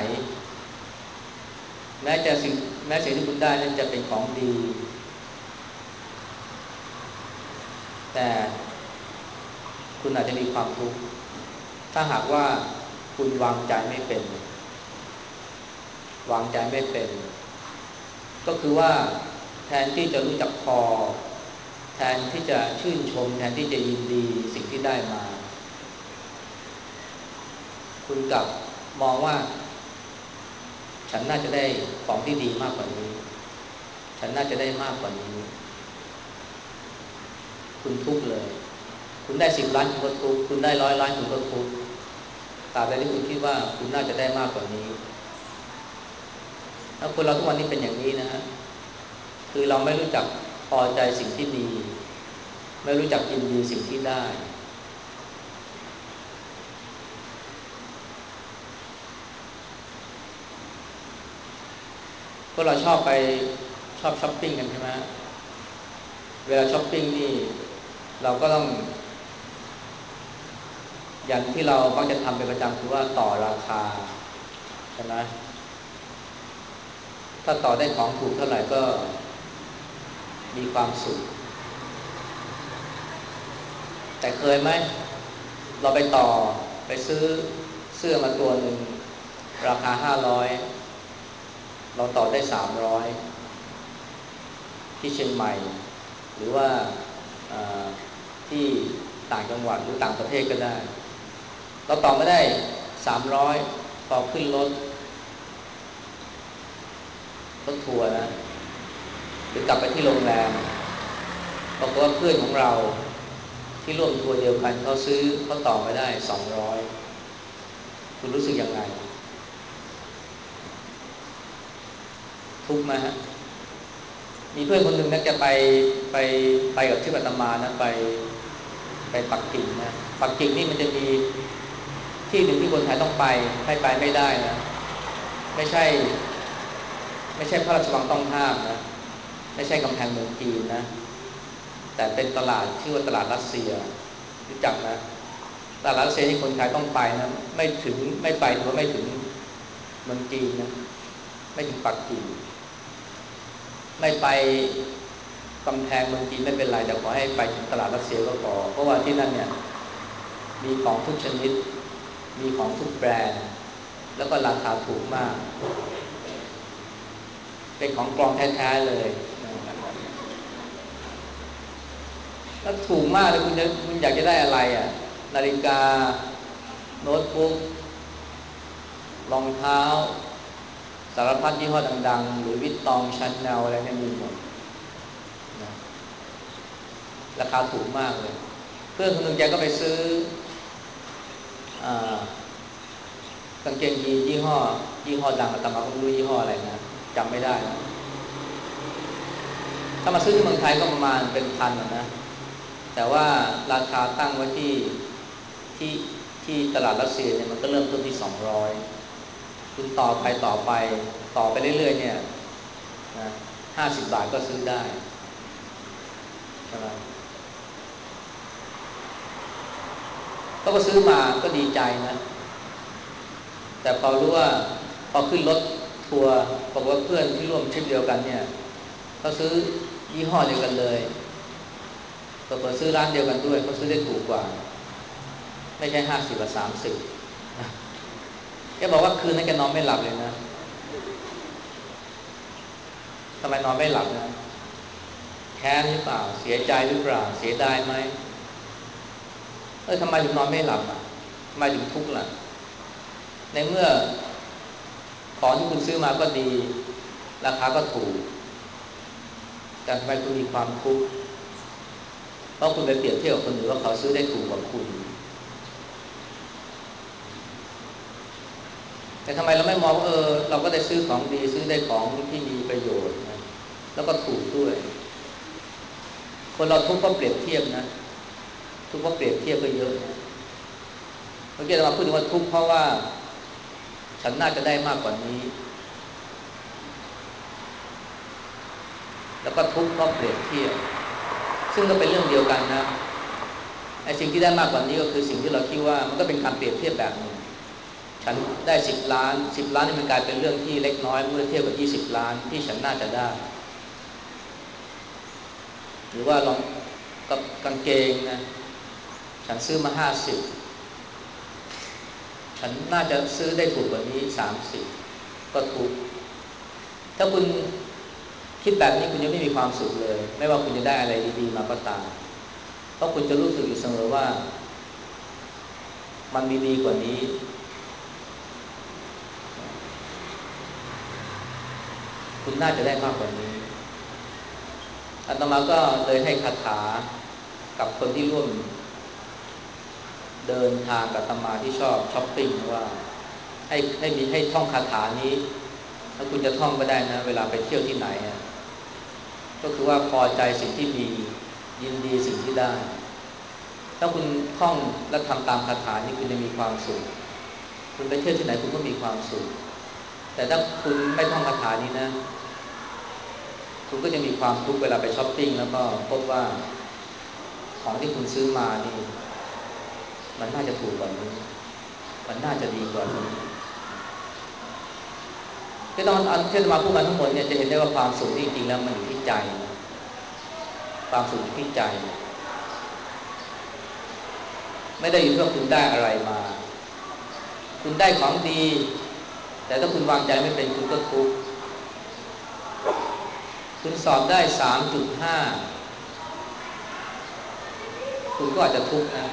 แม้จะสิ่งแม้สิ่งที่คุณได้นั้นจะเป็นของดีแต่คุณอาจจะมีความทุกข์ถ้าหากว่าคุณวางใจไม่เป็นวางใจไม่เป็นก็คือว่าแทนที่จะรู้จักพอแทนที่จะชื่นชมแทนที่จะยินดีสิ่งที่ได้มาคุณกลับมองว่าฉันน่าจะได้ของที่ดีมากกว่านี้ฉันน่าจะได้มากกว่านี้คุณทุกข์เลยคุณได้สิบล้านคุณก็ทุกข์คุณได้ร้อยล้านคุณก็ทุกข์ตราบใดที่คุณคิดว่าคุณน่าจะได้มากกว่านี้แล้วคนเราทุกวันนี้เป็นอย่างนี้นะฮะคือเราไม่รู้จักพอใจสิ่งที่มีไม่รู้จักยินดีสิ่งที่ได้พวกเราชอบไปชอบช้อปปิ้งกันใช่ไหมเวลาช้อปปิ้งนี่เราก็ต้องอย่างที่เรามักจะทำเป็นประจำคือว่าต่อราคาใช่ไหมถ้าต่อได้ของถูกเท่าไหร่ก็มีความสุขแต่เคยไหมเราไปต่อไปซื้อเสื้อมาตัวหนึ่งราคาห้าร้อยเราต่อได้สามร้อยที่เชียงใหม่หรือว่าที่ต่างจังหวัดหรือต่างประเทศก็ได้เราต่อไม่ได้สามร้อยพอขึ้นรถรถทัวร์นะหรือกลับไปที่โรงแรมบอกว่าเพื่อนของเราที่ร่วมทัวร์เดียวกันเขาซื้อเขาต่อไม่ได้สองร้อยคุณรู้สึกยังไงทุกข์ไหมฮะมีเพื่อนคนหนึ่งนะจะไปไปไปกับที่อาตมานะไปไปปักกิ่งนะปักกิ่งนี่มันจะมีที่หนึ่งที่คนไทยต้องไปให้ไปไม่ได้นะไม่ใช่ไม่ใช่พระราชวังต้องห้ามนะไม่ใช่กำแพงเมืองจีนนะแต่เป็นตลาดชื่อว่าตลาดรัสเซียรู้จักนะตลาดรัสเซียที่คนไทยต้องไปนะไม่ถึงไม่ไปหรือว่าไม่ถึงเมืองจีนนะไม่ถึงปักกิ่งไม่ไปกำแพงเมืองจีนไม่เป็นไรแต่ขอให้ไปถึงตลาดรัสเซียก็พอเพราะว่าที่นั่นเนี่ยมีของทุกชนิดมีของทุกแบรนด์แล้วก็ราคาถูกมากเป็นของปลอมแท้ๆเลยแล้วถูกมากเลยคุณจะคุณอยากจะได้อะไรอ่ะนาฬิกาโน้ตบุ๊กรองเท้าสารพัดยี่ห้อดังๆหรือวิตตองชาแนลอะไรเนี่ยมีหมดนะราคาถูกมากเลยเพื่อนคนหนึ่งแกก็ไปซื้อกางเกงยีนยี่ห้อยี่ห้อดังแต่มาก็ไม่รู้ยี่ห้ออะไรนะจำไม่ได้นะถ้ามาซื้อที่เมืองไทยก็ประมาณเป็นพันนะแต่ว่าราคาตั้งไว้ที่ที่ที่ตลาดรัสเซียเนี่ยมันก็เริ่มต้นที่สองร้อยคุณต่อไปต่อไปต่อไปเรื่อยๆเนี่ยนะห้าสิบบาทก็ซื้อได้ใช่ไหมก็ก็ซื้อมาก็ดีใจนะแต่พอรู้ว่าพอขึ้นรถทัวร์บอกว่าเพื่อนที่ร่วมทริปเดียวกันเนี่ยเขาซื้อยี่ห้อเดียวกันเลยเปิดซื้อร้านเดียวกันด้วยเขาซื้อได้ถูกกว่าไม่ใช่ห้าสิบกับสามสิบแกบอกว่าคืนนั้นแกนอนไม่หลับเลยนะทำไมนอนไม่หลับนะแค้นหรือเปล่าเสียใจหรือเปล่าเสียดายไหมเออทำไมถึงนอนไม่หลับอ่ะทำไมถึงทุกข์ล่ะในเมื่อของที่คุณซื้อมาก็ดีราคาก็ถูกแต่ทำไมคุณมีความทุกข์เพราะคุณไปเปรียบเทียบกับคนอื่นว่าเขาซื้อได้ถูกกว่าคุณแต่ทำไมเราไม่มองว่าเออเราก็ได้ซื้อของดีซื้อได้ของที่มีประโยชน์นะแล้วก็ถูกด้วยคนเราทุกข์ก็เปรียบเทียบนะทุกข์ก็เปรียบเทียบก็เยอะนะเมื่อกี้เราพูดถึงว่าทุกข์เพราะว่าฉันน่าจะได้มากกว่านี้แล้วก็ทุกข์เพราะเปรียบเทียบซึ่งก็เป็นเรื่องเดียวกันนะไอ้สิ่งที่ได้มากกว่านี้ก็คือสิ่งที่เราคิดว่ามันก็เป็นการเปรียบเทียบแบบนึงฉันได้สิบล้านสิบล้านนี่มันกลายเป็นเรื่องที่เล็กน้อยเมื่อเทียบกับยี่สิบล้านที่ฉันน่าจะได้หรือว่าลองกับกางเกงนะฉันซื้อมาห้าสิบฉันน่าจะซื้อได้ถูกกว่านี้สามสิบก็ถูกถ้าคุณคิดแบบนี้คุณจะไม่มีความสุขเลยไม่ว่าคุณจะได้อะไรดีๆมาก็ตามเพราะคุณจะรู้สึกอยู่เสมอว่ามันมีดีกว่านี้คุณน่าจะได้มากกว่านี้อาตมาก็เลยให้คาถากับคนที่ร่วมเดินทางกับอาตมาที่ชอบช้อปปิ้งว่าให้ให้มีให้ท่องคาถานี้ถ้าคุณจะท่องก็ได้นะเวลาไปเที่ยวที่ไหนก็คือว่าพอใจสิ่งที่มียินดีสิ่งที่ได้ถ้าคุณท่องและทำตามคาถานี้คุณจะมีความสุขคุณไปเที่ยวที่ไหนคุณก็มีความสุขแต่ถ้าคุณไม่ท่องคาถานี้นะคุณก็จะมีความทุกข์เวลาไปช้อปปิ้งแล้วก็พบว่าของที่คุณซื้อมานี่มันน่าจะถูกกว่านี้มันน่าจะดีกว่านี้ที่ต้องอันที่จะมาพูดกันทั้งหมดเนี่ยจะเห็นได้ว่าความสุขที่จริงแล้วมันอยู่ที่ใจความสุขอยู่ที่ใจไม่ได้อยู่ที่ว่าคุณได้อะไรมาคุณได้ของดีแต่ถ้าคุณวางใจไม่เป็นคุณก็ทุกข์คุณสอบได้ สามจุดห้า คุณก็อาจจะทุกข์นะ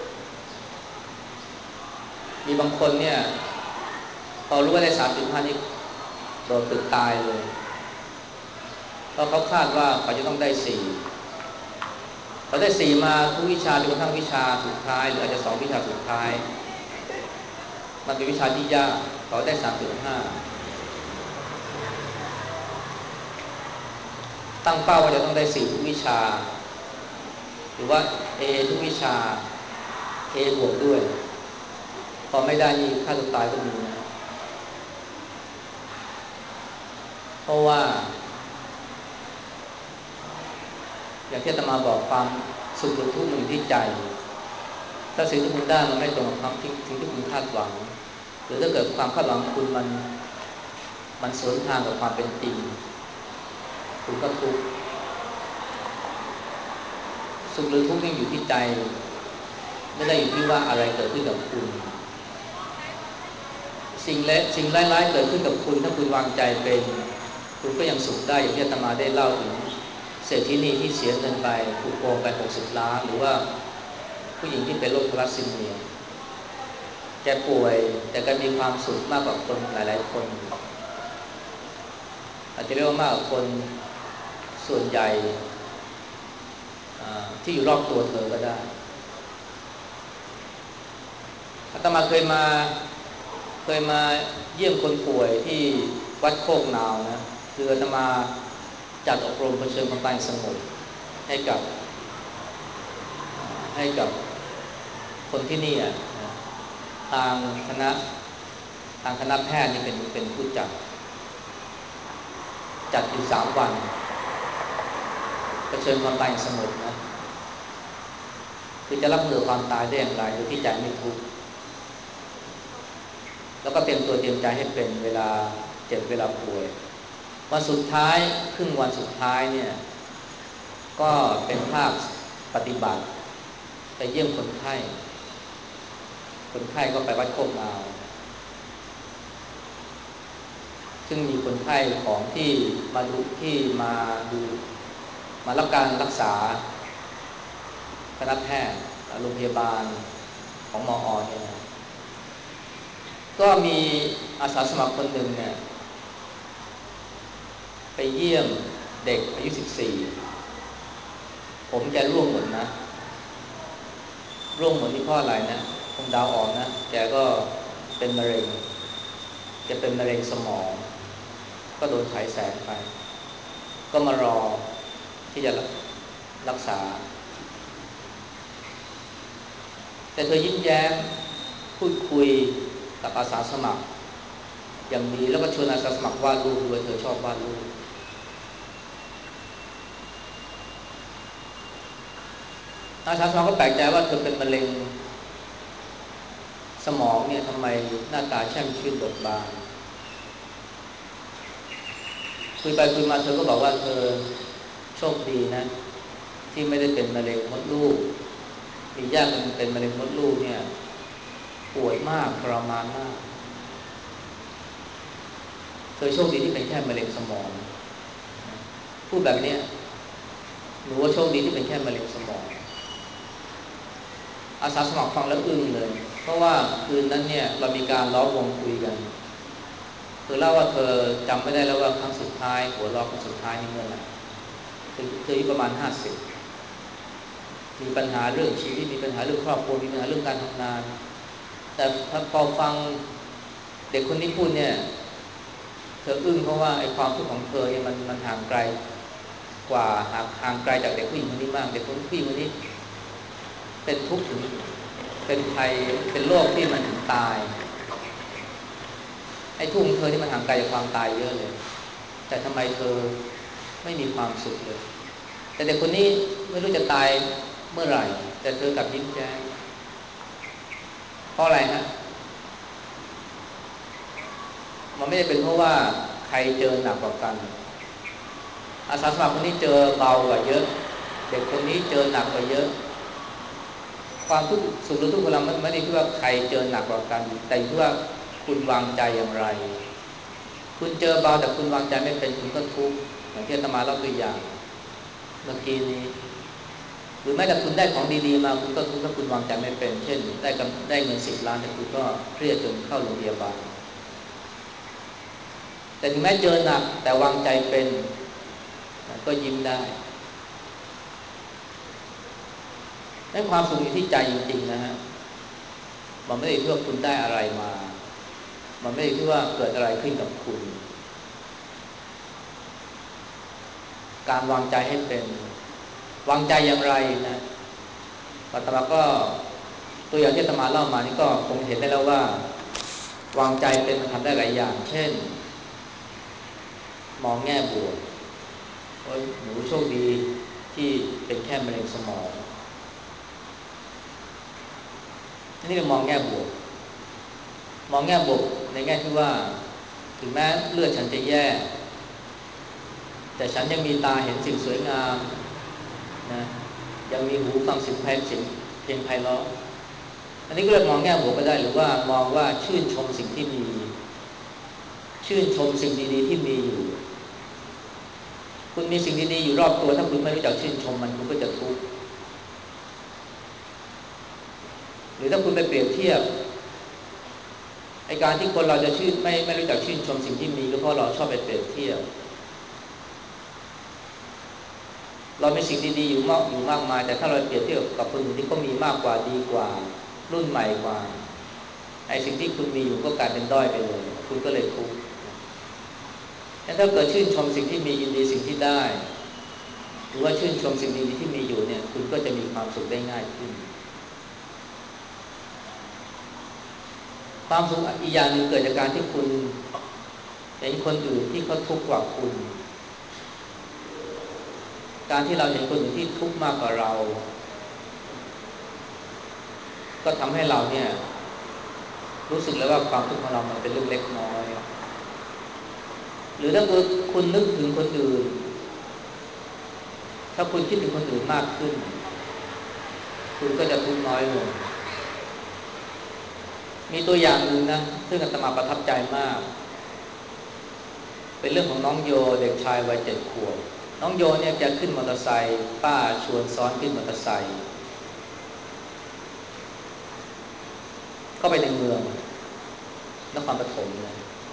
มีบางคนเนี่ยพอรู้ว่าได้ สามจุดห้า นี่โดดตึกตายเลยเพราะเขาคาดว่าเขาจะต้องได้สี่เขาได้สี่มาทุกวิชาจนกระทั่งวิชาสุดท้ายหรืออาจจะสองวิชาสุดท้ายมันเป็นวิชาที่ยากเขาได้ สามจุดห้าตั้งเป้าว่าจะต้องได้สี่ทุกวิชาหรือว่า เอ ทุกวิชา A บวกด้วยพอไม่ได้นี่ฆ่าตัวตายก็มีนะเพราะว่าอย่างที่อาตมาบอกความสุขหรือทุกข์มันอยู่ที่ใจถ้าสิ่งที่คุณได้มันไม่ตรงกับความสิ่งที่คุณคาดหวังหรือถ้าเกิดความคาดหวังของคุณมันมันสวนทางกับความเป็นจริงคุณก็ทุกข์สุขหรือทุกข์นี่อยู่ที่ใจไม่ได้อยู่ที่ว่าอะไรเกิดขึ้นกับคุณสิ่งเละสิ่งร้ายๆเกิดขึ้นกับคุณถ้าคุณวางใจเป็นคุณก็ยังสุขได้อย่างที่อาตมาได้เล่าถึงเศรษฐินีที่เสียเงินไปถูกโกงไปหกสิบล้านหรือว่าผู้หญิงที่เป็นโรคทาลัสซีเมียแกป่วยแต่แกมีความสุขมากกว่าคนหลายๆคนอาจจะเรียกว่ามากกว่าคนส่วนใหญ่ที่อยู่รอบตัวเธอก็ได้อาตมาเคยมาเคยมาเยี่ยมคนป่วยที่วัดโคกนาวนะคืออาตมาจัดอบรมเผชิญความตายสงบให้กับให้กับคนที่นี่อ่ะทางคณะทางคณะแพทย์นี่เป็นเป็นผู้จัดจัดอยู่สามวันเผชิญความตายสงบนะคือจะรับมือความตายได้อย่างไรโดยที่ใจไม่ทุกข์แล้วก็เตรียมตัวเตรียมใจให้เป็นเวลาเจ็บเวลาป่วยวันสุดท้ายครึ่งวันสุดท้ายเนี่ยก็เป็นภาคปฏิบัติไปเยี่ยมคนไข้คนไข้ก็ไปวัดโคกนาวซึ่งมีคนไข้ของที่มาดูที่มาดูมารับการรักษาคณะแพทย์โรงพยาบาลของมอ.เนี่ยนะก็มีอาสาสมัครคนหนึ่งเนี่ยไปเยี่ยมเด็กอายุสิบสี่ผมแกร่วงหมดนะร่วงหมดที่ข้ออะไรนะคงดาวออกนะแกก็เป็นมะเร็งแกเป็นมะเร็งสมองก็โดนฉายแสงไปก็มารอที่จะรักษาแต่เธอยิ้มแย้มพูดคุยกับอาสาสมัครอย่างนี้แล้วก็ชวนอาสาสมัครวาดรูปด้วยเธอชอบวาดรูปอาสาสมัครก็แปลกใจว่าเธอเป็นมะเร็งสมองเนี่ยทำไมหน้าตาแช่มชื่นเบิกบานคุยไปคุยมาเธอก็บอกว่าเธอโชคดีนะที่ไม่ได้เป็นมะเร็งมดลูกมีญาติมันเป็นมะเร็งมดลูกเนี่ยป่วยมากทรมานมากเธอโชคดีที่เป็นแค่มะเร็งสมองพูดแบบนี้หนูว่าโชคดีที่เป็นแค่มะเร็งสมองอาสาสมัครฟังแล้วอึ้งเลยเพราะว่าคืนนั้นเนี่ยเรามีการล้อมวงคุยกันเธอเล่าว่าเธอจำไม่ได้แล้วว่าครั้งสุดท้ายหัวเราะครั้งสุดท้ายนี่เมื่อไหร่เธอเธออายุประมาณห้าสิบมีปัญหาเรื่องชีวิตมีปัญหาเรื่องครอบครัวมีปัญหาเรื่องการทำงานแต่ถ้าพอฟังเด็กคนนี้พูดเนี่ยเธออึ้งเพราะว่าไอ้ความทุกข์ของเธอเนี่ยมันมันห่างไกลกว่าห่างห่างไกลจากเด็กผู้หญิงคนนี้มากเด็กผู้หญิงคนนี้เป็นทุกข์ถึงเป็นภัยเป็นโรคที่มันถึงตายไอ้ทุกข์ของเธอที่มันห่างไกลจากความตายเยอะเลยแต่ทำไมเธอไม่มีความสุขเลยแต่เด็กคนนี้ไม่รู้จะตายเมื่อไหร่แต่เธอกลับยิ้มแย้มเพราะอะไรฮะมันไม่ได้เป็นเพราะว่าใครเจอหนักกว่ากันอาสาสมัครคนนี้เจอเบากว่าเยอะเด็กคนนี้เจอหนักกว่าเยอะความทุกข์สุขหรือทุกข์ของเราไม่ได้ที่ว่าใครเจอหนักกว่ากันแต่ที่ว่าคุณวางใจอย่างไรคุณเจอเบาแต่คุณวางใจไม่เป็นคุณก็ทุกข์อย่างที่อาตมาเล่าตัวอย่างเมื่อกี้นี้หรือแม้แต่คุณได้ของดีๆมาคุณก็ทุกข์ถ้าคุณวางใจไม่เป็นเช่นได้กำได้เงินสิบล้านแต่คุณก็เครียดจนเข้าโรงพยาบาลแต่ถึงแม้เจอหนักแต่วางใจเป็นก็ยิ้มได้ให้ความสุขอยู่ที่ใจจริงๆนะฮะมันไม่ได้ที่ว่าคุณได้อะไรมามันไม่ได้ที่ว่าเกิดอะไรขึ้นกับคุณการวางใจให้เป็นวางใจอย่างไรนะอาตมาก็ตัวอย่างที่อาตมาเล่ามานี่ก็คงเห็นได้แล้วว่าวางใจเป็นมันทำได้หลายอย่างเช่นมองแง่บวกว่าหนูโชคดีที่เป็นแค่มะเร็งสมองอันนี้เป็นมองแง่บวกมองแง่บวกในแง่ที่ว่าถึงแม้เลือดฉันจะแย่แต่ฉันยังมีตาเห็นสิ่งสวยงามนะยังมีหูฟังเสียงไพเราะเพลงไพเราะอันนี้ก็เรียกมองแง่บวกก็ได้หรือว่ามองว่าชื่นชมสิ่งที่มีชื่นชมสิ่งดีๆที่มีอยู่คุณมีสิ่งดีๆอยู่รอบตัวถ้าคุณไม่รู้จักชื่นชมมันคุณก็จะทุกข์หรือถ้าคุณไปเปรียบเทียบไอ้การที่คนเราจะชื่นไม่ไม่รู้จักชื่นชมสิ่งที่มีก็เพราะเราชอบไปเปรียบเทียบเรามีสิ่งดีๆอยู่มากอยู่มากมายแต่ถ้าเราเปรียบเทียบกับคนอื่นที่เขามีมากกว่าดีกว่ารุ่นใหม่กว่าไอ้สิ่งที่คุณมีอยู่ก็กลายเป็นด้อยไปเลยคุณก็เลยทุกข์แต่ถ้าเกิดชื่นชมสิ่งที่มียินดีสิ่งที่ได้หรือว่าชื่นชมสิ่งดีๆที่มีอยู่เนี่ยคุณก็จะมีความสุขได้ง่ายขึ้นความสุขอีกอย่างหนึ่งเกิดจากการที่คุณเห็นคนอื่นที่เขาทุกข์กว่าคุณการที่เราเห็นคนอื่นที่ทุกข์มากกว่าเราก็ทำให้เราเนี่ยรู้สึกเลยว่าความทุกข์ของเรามันเป็นเรื่องเล็กน้อยหรือถ้าคุณนึกถึงคนอื่นถ้าคุณคิดถึงคนอื่นมากขึ้นคุณก็จะทุกข์น้อยลงมีตัวอย่างหนึ่งนะซึ่งอาตมาประทับใจมากเป็นเรื่องของน้องโยเด็กชายวัยเจ็ดขวบน้องโยเนี่ยแกขึ้นมอเตอร์ไซค์ป้าชวนซ้อนขึ้นมอเตอร์ไซค์เข้าไปในเมืองนครปฐมนะ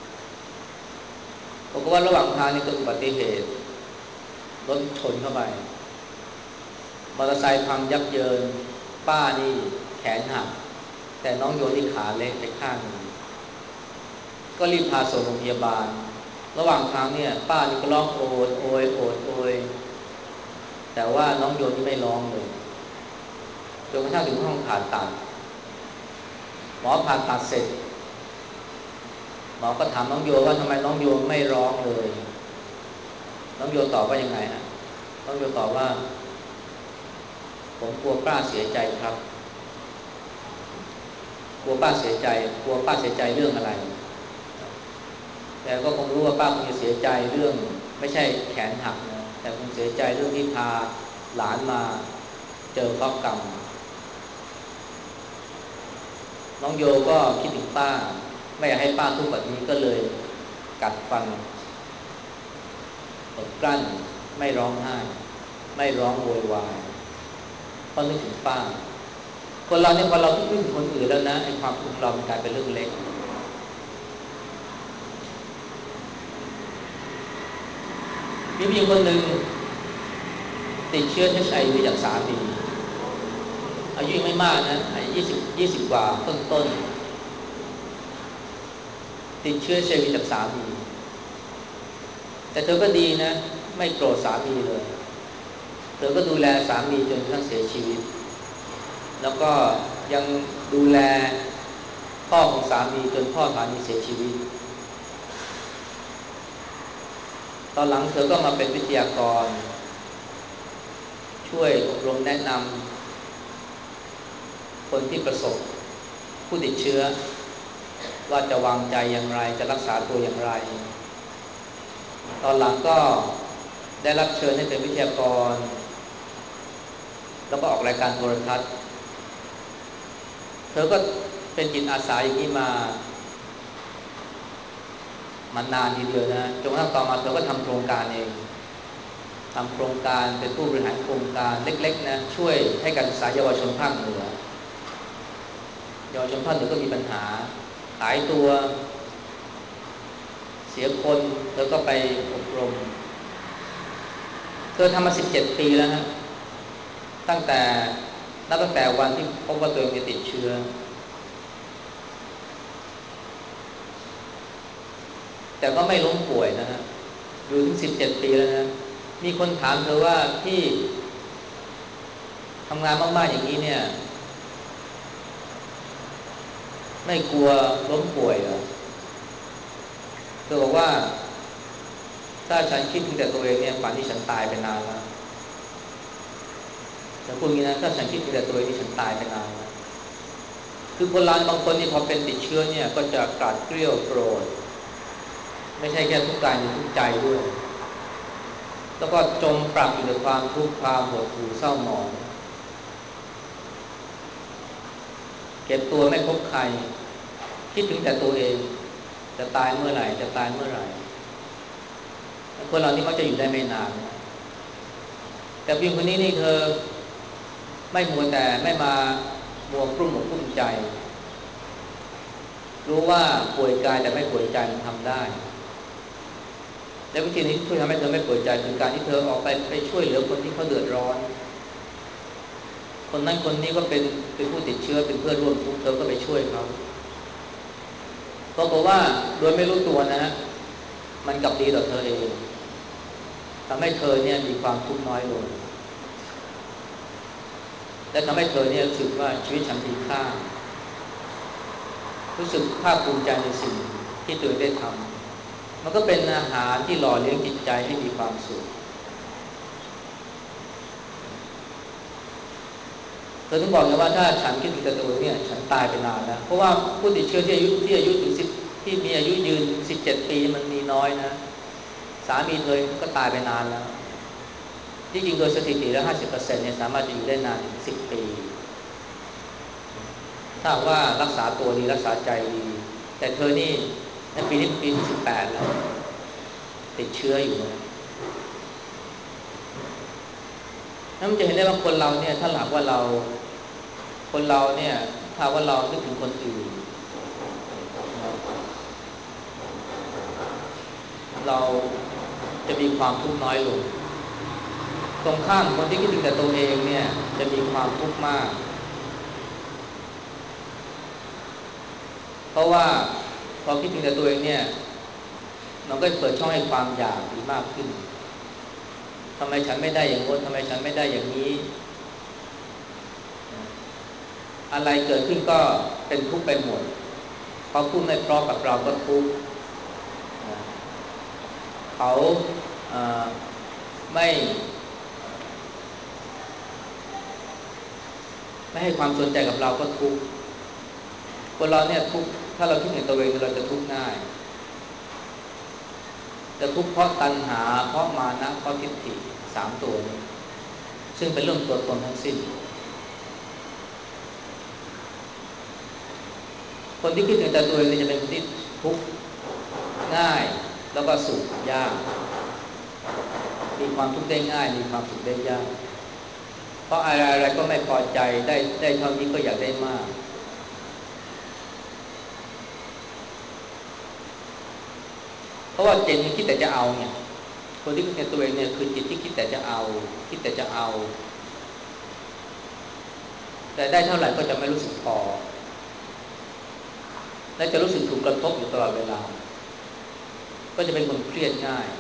บอกว่าระหว่างทางนี่เกิดอุบัติเหตุรถชนเข้าไปมอเตอร์ไซค์พังยับเยินป้านี่แขนหักแต่น้องโยนี่ขาเละไปข้างนึงก็รีบพาส่งโรงพยาบาลระหว่างทางเนี่ยป้านี่ก็ร้องโอดโอยโอดโอยแต่ว่าน้องโยนี่ไม่ร้องเลยจนกระทั่งถึงห้องผ่าตัดหมอผ่าตัดเสร็จหมอก็ถามน้องโยว่าทำไมน้องโยไม่ร้องเลยน้องโยตอบว่ายังไงฮะน้องโยตอบว่าผมกลัวป้าเสียใจครับกลัวป้าเสียใจกลัวป้าเสียใจเรื่องอะไรแต่ก็คงรู้ว่าป้าคงจะเสียใจเรื่องไม่ใช่แขนหักนะแต่คงเสียใจเรื่องที่พาหลานมาเจอเคราะห์กรรมน้องโยก็คิดถึงป้าไม่อยากให้ป้าทุกข์แบบนี้ก็เลยกัดฟันอดกลั้นไม่ร้องไห้ไม่ร้องโวยวายเพราะนึกถึงป้าคนเราเนี่ยพอเราคิดถึงคนอื่นแล้วนะไอ้ความทุกข์เรามันกลายเป็นเรื่องเล็กมีผู้หญิงคนหนึ่งติดเชื้อ เอช ไอ วี จากสามีอายุยังไม่มากนะอายุยี่สิบ ยี่สิบกว่าต้นๆติดเชื้อ เอช ไอ วี จากสามีแต่เธอก็ดีนะไม่โกรธสามีเลยเธอก็ดูแลสามีจนกระทั่งเสียชีวิตแล้วก็ยังดูแลพ่อของสามีจนพ่อสามีเสียชีวิตตอนหลังเธอก็มาเป็นวิทยากรช่วยอบรมแนะนำคนที่ประสบผู้ติดเชื้อว่าจะวางใจอย่างไรจะรักษาตัวอย่างไรตอนหลังก็ได้รับเชิญให้เป็นวิทยากรแล้วก็ออกรายการโทรทัศน์เธอก็เป็นจิตอาสาอย่างนี้มามานานทีเดียวนะจนกระทั่งต่อมาเธอก็ทำโครงการเองทำโครงการเป็นผู้บริหารโครงการเล็กๆนะช่วยให้การศึกษาเยาวชนภาคเหนือเยาวชนภาคเหนือก็มีปัญหาหายตัวเสียคนเธอก็ไปอบรมเธอทำมาสิบเจ็ดปีแล้วฮะตั้งแต่นับตั้งแต่วันที่พบว่าตัวเองติดเชื้อแต่ก็ไม่ล้มป่วยนะฮะอยู่ถึงสิบเจ็ดปีแล้วนะมีคนถามเธอว่าที่ทำงานมากๆอย่างนี้เนี่ยไม่กลัวล้มป่วยเหรอเธอบอกว่าถ้าฉันคิดถึงแต่ตัวเองเนี่ยป่านนี้ฉันตายไปนานแล้วแต่พูดงี้นะถ้าฉันคิดถึงแต่ตัวเองนี่ฉันตายไปนานแล้วคือคนเราบางคนนี่พอเป็นติดเชื้อเนี่ยก็จะกราดเกรี้ยวโกรธไม่ใช่แค่ทุกกายแต่ทุกใจด้วยแล้วก็จมปลักอยู่ในความทุกข์ความหดหู่เศร้าหมองเก็บตัวไม่คบใครคิดถึงแต่ตัวเองจะตายเมื่อไหร่จะตายเมื่อไหร่คนเรานี่มักจะอยู่ได้ไม่นานแต่ผู้หญิงคนนี้นี่เธอไม่มัวแต่ไม่มามัวกลุ้มอกกลุ้มใจรู้ว่าป่วยกายแต่ไม่ป่วยใจมันทำได้และวิธีนี้ช่วยทำให้เธอไม่ป่วยใจคือการที่เธอออกไปไปช่วยเหลือคนที่เขาเดือดร้อนคนนั้นคนนี้ก็เป็นเป็นผู้ติดเชื้อเป็นเพื่อนร่วมทุกข์เธอก็ไปช่วยเขาเพราะว่าโดยไม่รู้ตัวนะมันกลับดีต่อเธอเองทำให้เธอเนี่ยมีความทุกข์น้อยลงและทำให้เธอเนี่ยรู้สึกว่าชีวิตฉันมีค่ารู้สึกภาคภูมิใจในสิ่งที่ตัวเองได้ทำมันก็เป็นอาหารที่หล่อเลี้ยงจิตใจให้มีความสุขเธอต้องบอกนะว่าถ้าฉันคิดถึงแต่ตัวเองเนี่ยฉันตายไปนานแล้วเพราะว่าผู้ติดเชื้อที่อายุที่อายุถึงสิบที่มีอายุยืนสิบเจ็ดปีมันมีน้อยนะสามีเธอก็ตายไปนานแล้วที่จริงโดยสถิติแล้ว ห้าสิบเปอร์เซ็นต์ เนี่ยสามารถจะอยู่ได้นานถึงสิบปีถ้าว่ารักษาตัวดีรักษาใจดีแต่เธอนี่ในปีนี้ปีที่สิบแปดแล้วติดเชื้ออยู่นะนั่นมันจะเห็นได้ว่าคนเราเนี่ยถ้าหากว่าเราคนเราเนี่ยถ้าว่าเรานึกถึงคนอื่นเราจะมีความทุกข์น้อยลงตรงข้ามคนที่คิดถึงแต่ตัวเองเนี่ยจะมีความทุกข์มากเพราะว่าพอคิดถึงแต่ตัวเองเนี่ยมันก็เปิดช่องให้ความอยากมีมากขึ้นทำไมฉันไม่ได้อย่างโน้นทำไมฉันไม่ได้อย่างนี้อะไรเกิดขึ้นก็เป็นทุกข์ไปหมดพอพูดไม่เพราะกับเราก็ทุกข์เขาไม่ไม่ให้ความสนใจกับเราก็ทุกข์คนเราเนี่ยทุกข์ถ้าเราคิดถึงตัวเองเราจะทุกข์ง่ายจะทุกข์เพราะตัณหาเพราะมานะเพราะทิฏฐิสามตัวนี้ซึ่งเป็นเรื่องตัวตนทั้งสิ้นคนที่คิดถึงแต่ตัวเองจะเป็นคนที่ทุกข์ง่ายแล้วก็สุขยากมีความทุกข์ได้ง่ายมีความสุขได้ยากเพราะอะไรอะไรก็ไม่พอใจได้ได้เท่านี้ก็อยากได้มากเพราะว่าจิตมันคิดแต่จะเอาเนี่ยคนที่คิดในตัวเองเนี่ยคือจิตที่คิดแต่จะเอาคิดแต่จะเอาแต่ได้เท่าไหร่ก็จะไม่รู้สึกพอและจะรู้สึกถูกกระทบอยู่ตลอดเวลาก็จะเป็นคนเครียดง่าย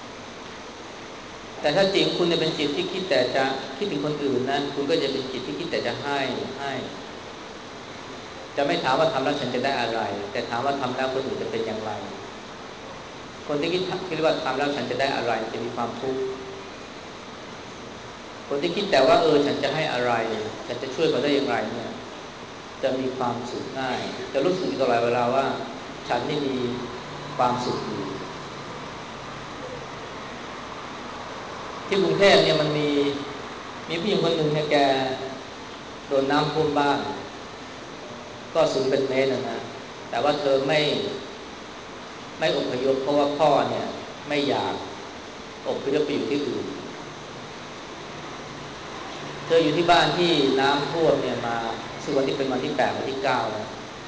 แต่ถ้าจิตคุณเนี่ยเป็นจิตที่คิดแต่จะคิดถึงคนอื่นนั้นคุณก็จะเป็นจิตที่คิดแต่จะให้ให้จะไม่ถามว่าทำแล้วฉันจะได้อะไรแต่ถามว่าทำแล้วคนอื่นจะเป็นอย่างไรคนที่คิดคิดว่าทำแล้วฉันจะได้อะไรจะมีความทุกข์คนที่คิดแต่ว่าเออฉันจะให้อะไรฉันจะช่วยเขาได้อย่างไรเนี่ยจะมีความสุขง่ายจะรู้สึกตลอดเวลาว่าฉันนี่มีความสุขอยู่ที่กรุงเทพเนี่ยมันมีมีผู้หญิงคนหนึ่งเนี่ยแกโดนน้ำท่วมบ้านก็สูงเป็นเมตรนะนะแต่ว่าเธอไม่ไม่อพยพเพราะว่าพ่อเนี่ยไม่อยากอพยพไปอยู่ที่อื่นเธออยู่ที่บ้านที่น้ำท่วมเนี่ยมาซึ่งวันที่เป็นวันที่แปดวันที่เก้าแล้ว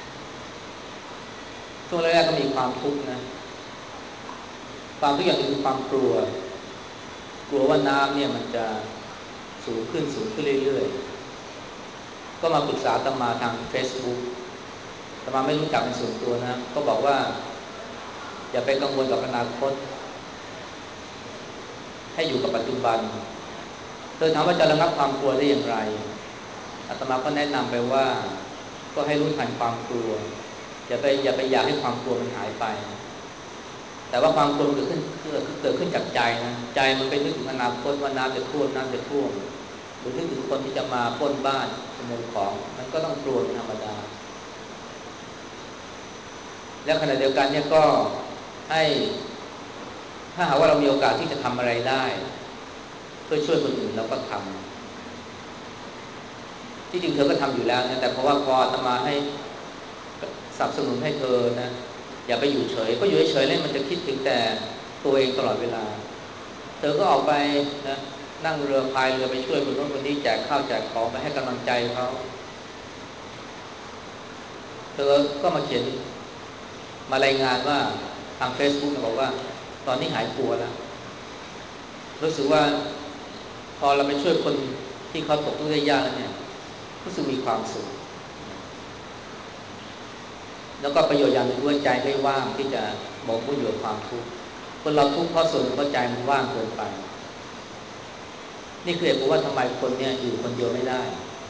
ช่วงแรกๆก็มีความทุกข์นะความทุกข์อย่างนึงคือความกลัวกลัวว่าน้ำเนี่ยมันจะสูงขึ้นสูงขึ้นเรื่อยๆก็มาปรึกษาอาตมาทาง Facebook อาตมาไม่รู้จักเป็นส่วนตัวนะก็บอกว่าอย่าไปกังวลกับอนาคตให้อยู่กับปัจจุบันเธอถามว่าจะระงับความกลัวได้อย่างไรอาตมาก็แนะนำไปว่าก็ให้รู้ทันความกลัวอย่าไปอย่าไปอยากให้ความกลัวมันหายไปแต่ว่าความกลัวมันเกิดขึ้นเกิดขึ้นจากใจนะใจมันไปนึกถึงอนาคตว่าน้ำจะท่วมน้ำจะท่วมหรือนึกถึงคนที่จะมาปล้นบ้านขโมยของมันก็ต้องกลัวเป็นธรรมดาและขณะเดียวกันเนี่ยก็ให้ถ้าหากว่าเรามีโอกาสที่จะทำอะไรได้เพื่อช่วยคนอื่นเราก็ทำที่จริงเธอก็ทำอยู่แล้วนะแต่เพราะว่าพออาตมาให้สนับสนุนให้เธอนะอย่าไปอยู่เฉยก็อยู่เฉยๆเลยมันจะคิดถึงแต่ตัวเองตลอดเวลาเธอก็ออกไปนะนั่งเรือพายเรือไปช่วยคนโน้นคนนี้แจกข้าวแจกของไปให้กำลังใจเขาเธอก็มาเขียนมารายงานว่าทาง Facebook บอกว่าตอนนี้หายกลัวแล้วรู้สึกว่าพอเราไปช่วยคนที่เขาตกทุกข์ได้ยากแล้วเนี่ยรู้สึกมีความสุขแล้วก็ประโยชน์อย่างหนึ่งด้วยใจไม่ว่างที่จะหมกมุ่นอยู่กับความทุกข์คนเราทุกข์เพราะส่วนเพราะใจมันว่างเกินไปนี่คือเหตุผลว่าทำไมคนเนี่ยอยู่คนเดียวไม่ได้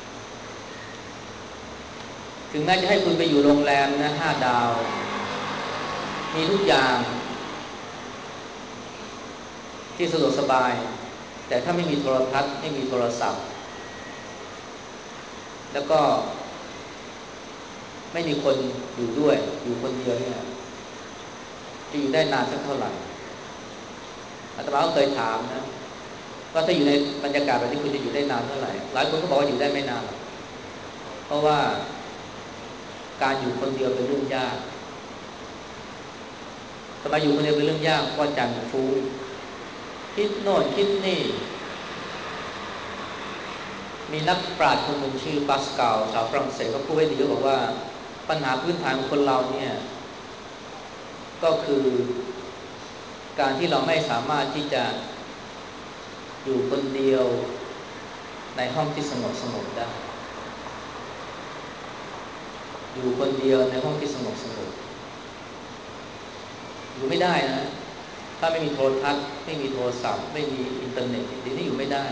ถึงแม้จะให้คุณไปอยู่โรงแรมนะห้าดาวมีทุกอย่างที่สะดวกสบายแต่ถ้าไม่มีโทรทัศน์ไม่มีโทรศัพท์แล้วก็ไม่มีคนอยู่ด้วยอยู่คนเดียวเนี่ยจะอยู่ได้นานสักเท่าไหร่อาตมาก็เคยถามนะว่าถ้าอยู่ในบรรยากาศแบบนี้คุณจะอยู่ได้นานเท่าไหร่หลายคนก็บอกว่าอยู่ได้ไม่นานเพราะว่าการอยู่คนเดียวเป็นเรื่องยากทำไมอยู่คนเดียวเป็นเรื่องยากเพราะใจมันฟุ้งคิดโน่นคิดนี่มีนักปราชญ์คนหนึ่งชื่อปาสกาลชาวฝรั่งเศสก็พูดไว้ดีก็บอกว่าปัญหาพื้นฐานของคนเราเนี่ยก็คือการที่เราไม่สามารถที่จะอยู่คนเดียวในห้องที่สงบสงบได้อยู่คนเดียวในห้องที่สงบสงบอยู่ไม่ได้นะถ้าไม่มีโทรทัศน์ไม่มีโทรศัพท์ไม่มีอินเทอร์เน็ตเดี๋ยวนี้อยู่ไม่ได้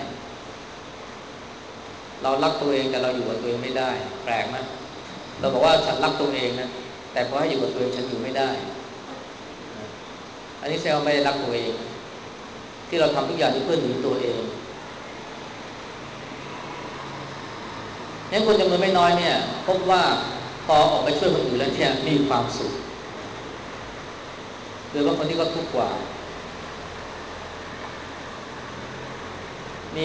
เรารักตัวเองแต่เราอยู่กับตัวเองไม่ได้แปลกไหมเราบอกว่าฉันรักตัวเองนะแต่พอให้อยู่กับตัวเองฉันอยู่ไม่ได้อันนี้แสดงว่าไม่ได้รักตัวเองที่เราทำทุกอย่างเพื่อหนีตัวเองเนี่ยคนจำนวนไม่น้อยเนี่ยพบว่าพอออกไปช่วยคนอื่นแล้วเนี่ยมีความสุขโดยว่าคนที่ก็ทุกข์กว่ามี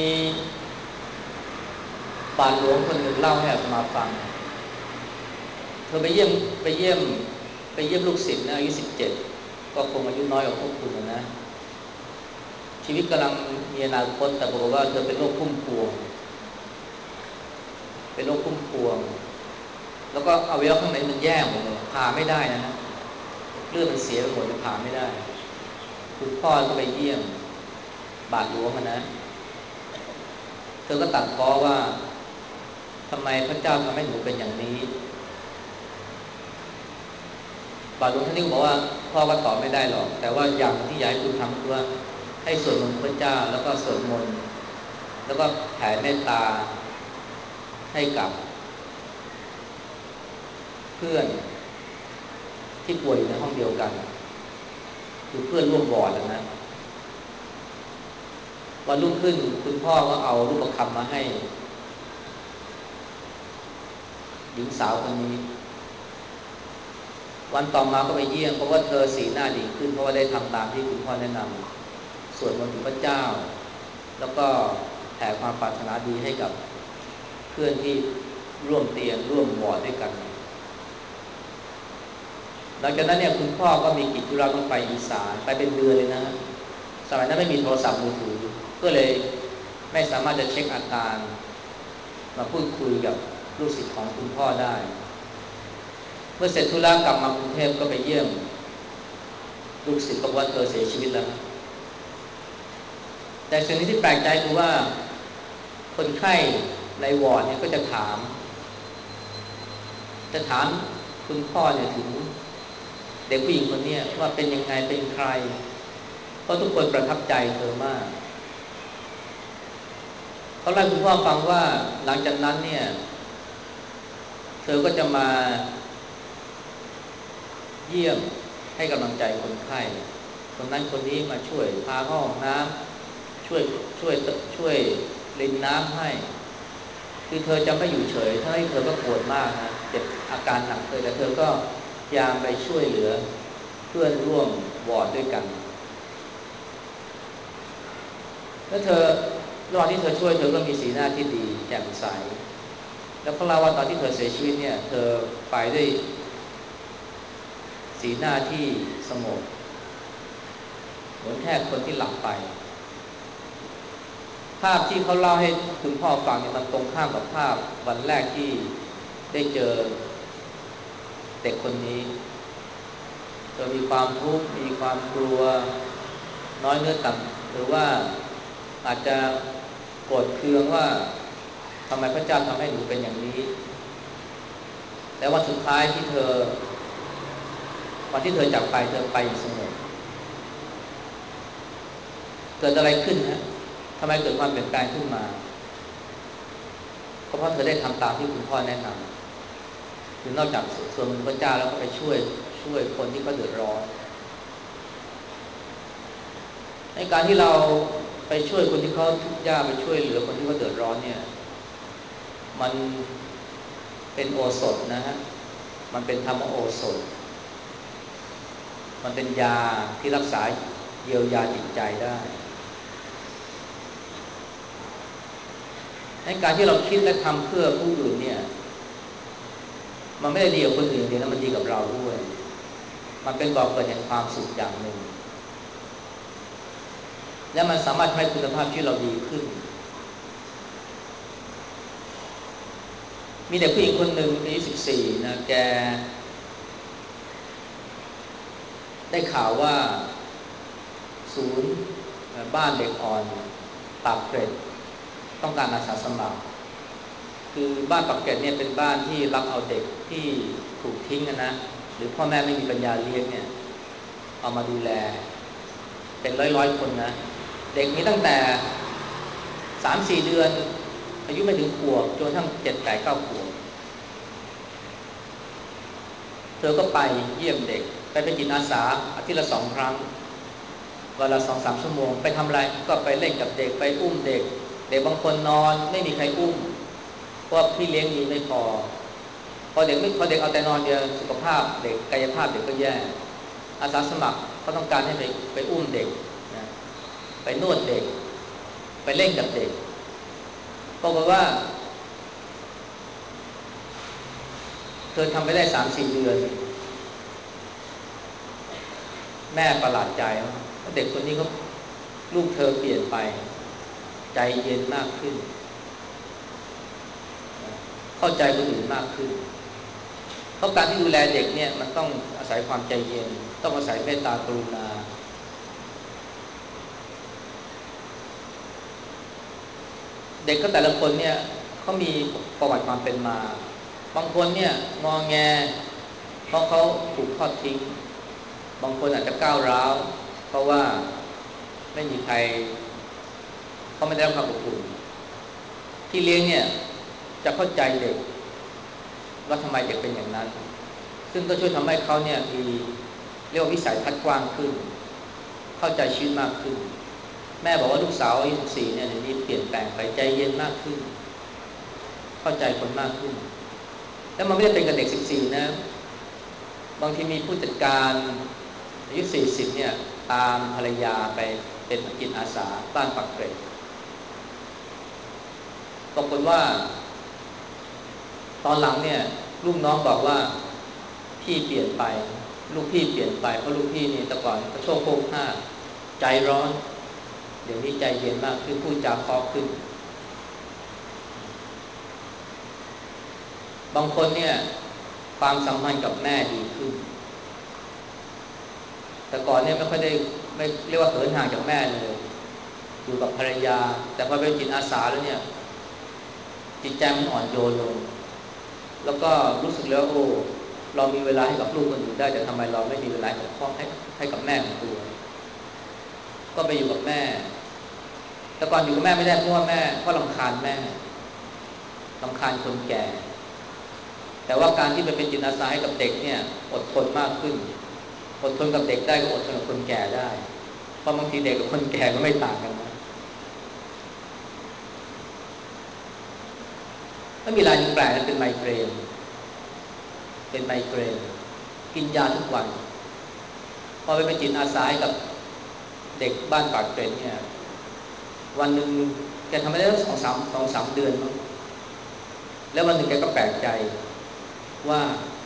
บาทหลวงคนหนึ่งเล่าให้อาตมาฟังเธอไปเยี่ยมไปเยี่ยมไปเยี่ยมลูกศิษย์นะอายุสิบเจ็ดก็คงอายุน้อยกว่าพวกคุณนะชีวิตกำลังมีอนาคตแต่บอกว่าเธอเป็นโรคพุ่มพวงเป็นโรคพุ่มพวงแล้วก็อวัยวะข้างในมันแย่หมดเลยผ่าไม่ได้นะฮะเลือดมันเสียไปหมดเลยผ่าไม่ได้คุณพ่อก็ไปเยี่ยมบาทหลวงนะเธอก็ตัดพ้อว่าทำไมพระเจ้าทำให้หนูเป็นอย่างนี้บาทหลวงท่านนี้บอกว่าพ่อก็ตอบไม่ได้หรอกแต่ว่าอย่างที่อยากให้คุณทำคือว่าให้สวดมนต์พระเจ้าแล้วก็สวดมนต์แล้วก็แผ่เมตตาให้กับเพื่อนที่ป่วยอยู่ในห้องเดียวกันคือเพื่อนร่วมวอร์ดนะวันรุ่งขึ้นคุณพ่อก็เอารูปประคำมาให้หญิงสาวคนนี้วันต่อมาก็ไปเยี่ยมเพราะว่าเธอสีหน้าดีขึ้นเพราะว่าได้ทำตามที่คุณพ่อแนะนำสวดมนต์ถึงพระเจ้าแล้วก็แผ่ความปรารถนาดีให้กับเพื่อนที่ร่วมเตียงร่วมวอร์ดด้วยกันหลังจากนั้นเนี่ยคุณพ่อก็มีกิจธุระต้องไปอีสานไปเป็นเดือนเลยนะสมัยนั้นไม่มีโทรศัพท์มือถือก็เลยไม่สามารถจะเช็คอาการมาพูดคุยกับลูกศิษย์ของคุณพ่อได้เมื่อเสร็จธุระกลับมากรุงเทพก็ไปเยี่ยมลูกศิษย์บอกว่าเธอเสียชีวิตแล้วแต่สิ่งที่แปลกใจคือว่าคนไข้ในวอร์ดเนี่ยก็จะถามจะถามคุณพ่อเนี่ยถึงเด็กผู้หญิงคนนี้ว่าเป็นยังไงเป็นใครเพราะทุกคนประทับใจเธอมากเขาเล่าให้คุณพ่อฟังว่าหลังจากนั้นเนี่ยเธอก็จะมาเยี่ยมให้กำลังใจคนไข้คนนั้นคนนี้มาช่วยพาเข้าห้องน้ำช่วยช่วยช่วยรินน้ำให้คือเธอจะไม่อยู่เฉยทั้งที่เธอก็ปวดมากนะเจ็บอาการหนักเลยแต่เธอก็พยายามไปช่วยเหลือเพื่อนร่วมวอร์ดด้วยกันแล้วเธอระหว่างที่เธอช่วยเธอก็มีสีหน้าที่ดีแจ่มใสแล้วเขาเล่าว่าตอนที่เธอเสียชีวิตเนี่ยเธอไปด้วยสีหน้าที่สงบเหมือนแค่คนที่หลับไปภาพที่เขาเล่าให้คุณพ่อฟังเนี่ยมันตรงข้ามกับภาพวันแรกที่ได้เจอเด็กคนนี้เธอมีความทุกข์มีความกลัวน้อยเนื้อต่ำหรือว่าอาจจะโกรธเคืองว่าทำไมพระเจ้าทำให้หนูเป็นอย่างนี้แต่วันสุดท้ายที่เธอวันที่เธอจากไปเธอไปอย่างสงบเกิดอะไรขึ้นฮะทำไมเกิดความเปลี่ยนแปลงขึ้นมาก็เพราะเธอได้ทำตามที่คุณพ่อแนะนำคือนอกจากส่วนพระเจ้าแล้วก็ไปช่วยช่วยคนที่เขาเดือดร้อนในการที่เราไปช่วยคนที่เขาทุกข์ยากไปช่วยเหลือคนที่เขาเดือดร้อนเนี่ยมันเป็นโอสถนะฮะมันเป็นธรรมโอสถมันเป็นยาที่รักษาเยียวยาจิตใจได้ในการที่เราคิดและทำเพื่อผู้อื่นเนี่ยมันไม่ได้ดีกับคนอื่นเดียวนะมันดีกับเราด้วยมันเป็นบ่อเกิดแห่งความสุขอย่างหนึ่งและมันสามารถทำให้คุณภาพชีวิตเราดีขึ้นมีเด็กผู้หญิงคนหนึ่งอายุสิบสี่นะแกได้ข่าวว่าศูนย์บ้านเด็กอ่อนปากเกร็ดต้องการอาสาสมัครคือบ้านปากเกร็ดเนี่ยเป็นบ้านที่รับเอาเด็กที่ถูกทิ้งนะหรือพ่อแม่ไม่มีปัญญาเลี้ยงเนี่ยเอามาดูแลเป็นร้อยๆคนนะเด็กมีตั้งแต่ สามสี่ เดือนอายุไม่ถึงขวบจนทั้งเจ็ด แปด เก้า ขวบเธอก็ไปเยี่ยมเด็กไปเป็นจิตอาสาอาทิตย์ละสองครั้งวันละ สองถึงสาม ชั่วโมงไปทำอะไรก็ไปเล่นกับเด็กไปอุ้มเด็กเด็กบางคนนอนไม่มีใครอุ้มเพราะพี่เลี้ยงมีไม่พอพอเด็กไม่พอเด็กเอาแต่นอนเดียวสุขภาพเด็กกายภาพเด็กก็แย่อาสาสมัครเขาต้องการให้ไปไปอุ้มเด็กนะไปนวดเด็กไปเล่นกับเด็กบอกว่าเธอทำไปได้ สามสี่ เดือนแม่ประหลาดใจว่าเด็กคนนี้เขาลูกเธอเปลี่ยนไปใจเย็นมากขึ้นเข้าใจคนอื่นมากขึ้นเพราะการที่ดูแลเด็กเนี่ยมันต้องอาศัยความใจเย็นต้องอาศัยเมตตากรุณาเด็กก็แต่ละคนเนี่ยเขามีประวัติความเป็นมาบางคนเนี่ยงอแงเพราะเขาถูกทอดทิ้งบางคนอาจจะก้าวร้าวเพราะว่าไม่มีใครเขาไม่ได้รับความอบอุ่นที่เลี้ยงเนี่ยจะเข้าใจเด็กว่าทำไมเด็กเป็นอย่างนั้นซึ่งก็ช่วยทำให้เขาเนี่ยมีเรียกว่าวิสัยทัศน์กว้างขึ้นเข้าใจชีวิตมากขึ้นแม่บอกว่าลูกสาวอายุสิบสี่เนี่ยเดี๋ยวนี้เปลี่ยนแปลงไปใจเย็นมากขึ้นเข้าใจคนมากขึ้นแล้วมันไม่ได้เป็นกับเด็กสิบสี่นะบางทีมีผู้จัดการอายุสี่สิบเนี่ยตามภรรยาไปเป็นจิตอาสาบ้านปักเกร็ดปรากฏว่าตอนหลังเนี่ยลูกน้องบอกว่าพี่เปลี่ยนไปลูกพี่เปลี่ยนไปเพราะลูกพี่นี่แต่ก่อนกระโชกโคกห้าใจร้อนเดี๋ยวนี้ใจเย็นมากขึ้นพูดจาเพราะขึ้นบางคนเนี่ยความสัมพันธ์กับแม่ดีขึ้นแต่ก่อนเนี่ยไม่ค่อยได้ไม่เรียกว่าเหินห่างจากแม่เลยอยู่กับภรรยาแต่พอเป็นจิตอาสาแล้วเนี่ยจิตใจมันอ่อนโยนลงแล้วก็รู้สึกแล้วโอ้เรามีเวลาให้กับลูกคนอื่นได้แต่ทำไมเราไม่มีเวลาให้ให้ให้กับแม่ของตัวก็ไปอยู่กับแม่แต่ก่อนอยู่กับแม่ไม่ได้เพราะว่าแม่ก็รำคาญแม่รำคาญคนแก่แต่ว่าการที่ไปเป็นจิตอาสาให้กับเด็กเนี่ยอดทนมากขึ้นอดทนกับเด็กได้ก็อดทนกับคนแก่ได้เพราะบางทีเด็กกับคนแก่ก็ไม่ต่างกันนะถ้ามีรายหนึ่งแปลกนะเป็นไมเกรนเป็นไมเกรนกินยาทุกวันพอไปเป็นจิตอาสาให้กับเด็กบ้านปากเกร็ดเนี่ยวันหนึ่งแกทำไม่ได้สองสามสองสามเดือนมั้งแล้ววันหนึ่งแกก็แปลกใจว่า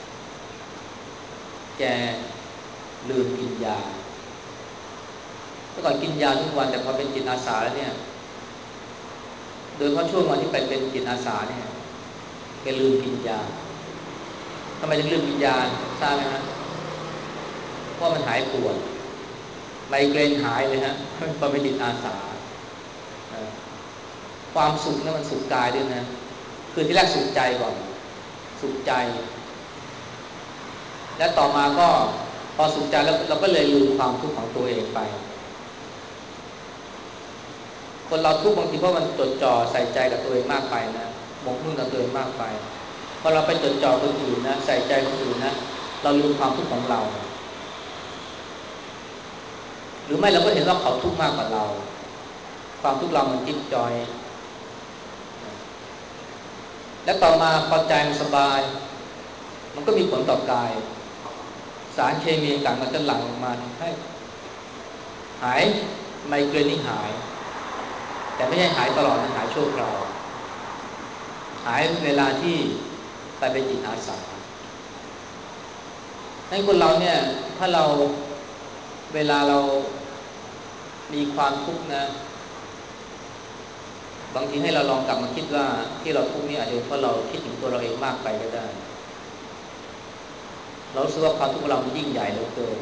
แกลืมกินยาเมื่อก่อนกินยาทุกวันแต่พอเป็นจิตอาสาแล้วเนี่ยโดยเฉพาะช่วงวันที่ไปเป็นจิตอาสาเนี่ยแกลืมกินยาทำไมถึงลืมกินยาทราบไหมฮะเพราะมันหายปวดไมเกรนหายเลยฮะพอเป็นจิตอาสาความสุขนั้นมันสุขกายด้วยนะคือที่แรกสุขใจก่อนสุขใจและต่อมาก็พอสุขใจแล้วเราก็เลยลืมความทุกข์ของตัวเองไปคนเราทุกข์บางทีเพราะมันจดจ่อใส่ใจกับตัวเองมากไปนะหมกมุ่นกับตัวเองมากไปพอเราไปจดจ่อคนอื่นนะใส่ใจคนอื่นนะเราลืมความทุกข์ของเราหรือไม่เราก็เห็นว่าเขาทุกข์มากกว่าเราความทุกข์เรามันจิ๊บจอยและต่อมาพอใจมันสบายมันก็มีผลต่อกายสารเคมีต่างๆมันจะหลั่งออกมาให้หายไมเกรนนี่หายแต่ไม่ใช่หายตลอดนะหายชั่วคราวหายเวลาที่ไปเป็นจิตอาสาให้คนเราเนี่ยถ้าเราเวลาเรามีความทุกข์นะบางทีให้เราลองกลับมาคิดว่าที่เราทุกข์นี่อาจจะเพราะเราคิดถึงตัวเราเองมากไปก็ได้เรารู้สึกว่าความทุกข์ของเรามันยิ่งใหญ่เหลือเกิน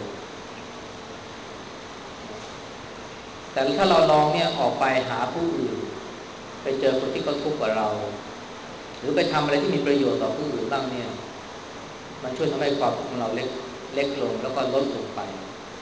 แต่ถ้าเราลองเนี่ยออกไปหาผู้อื่นไปเจอคนที่เขาทุกข์กว่าเราหรือไปทำอะไรที่มีประโยชน์ต่อผู้อื่นบ้างเนี่ยมันช่วยทำให้ความทุกข์ของเราเล็กเล็กลงแล้วก็ลดลงไป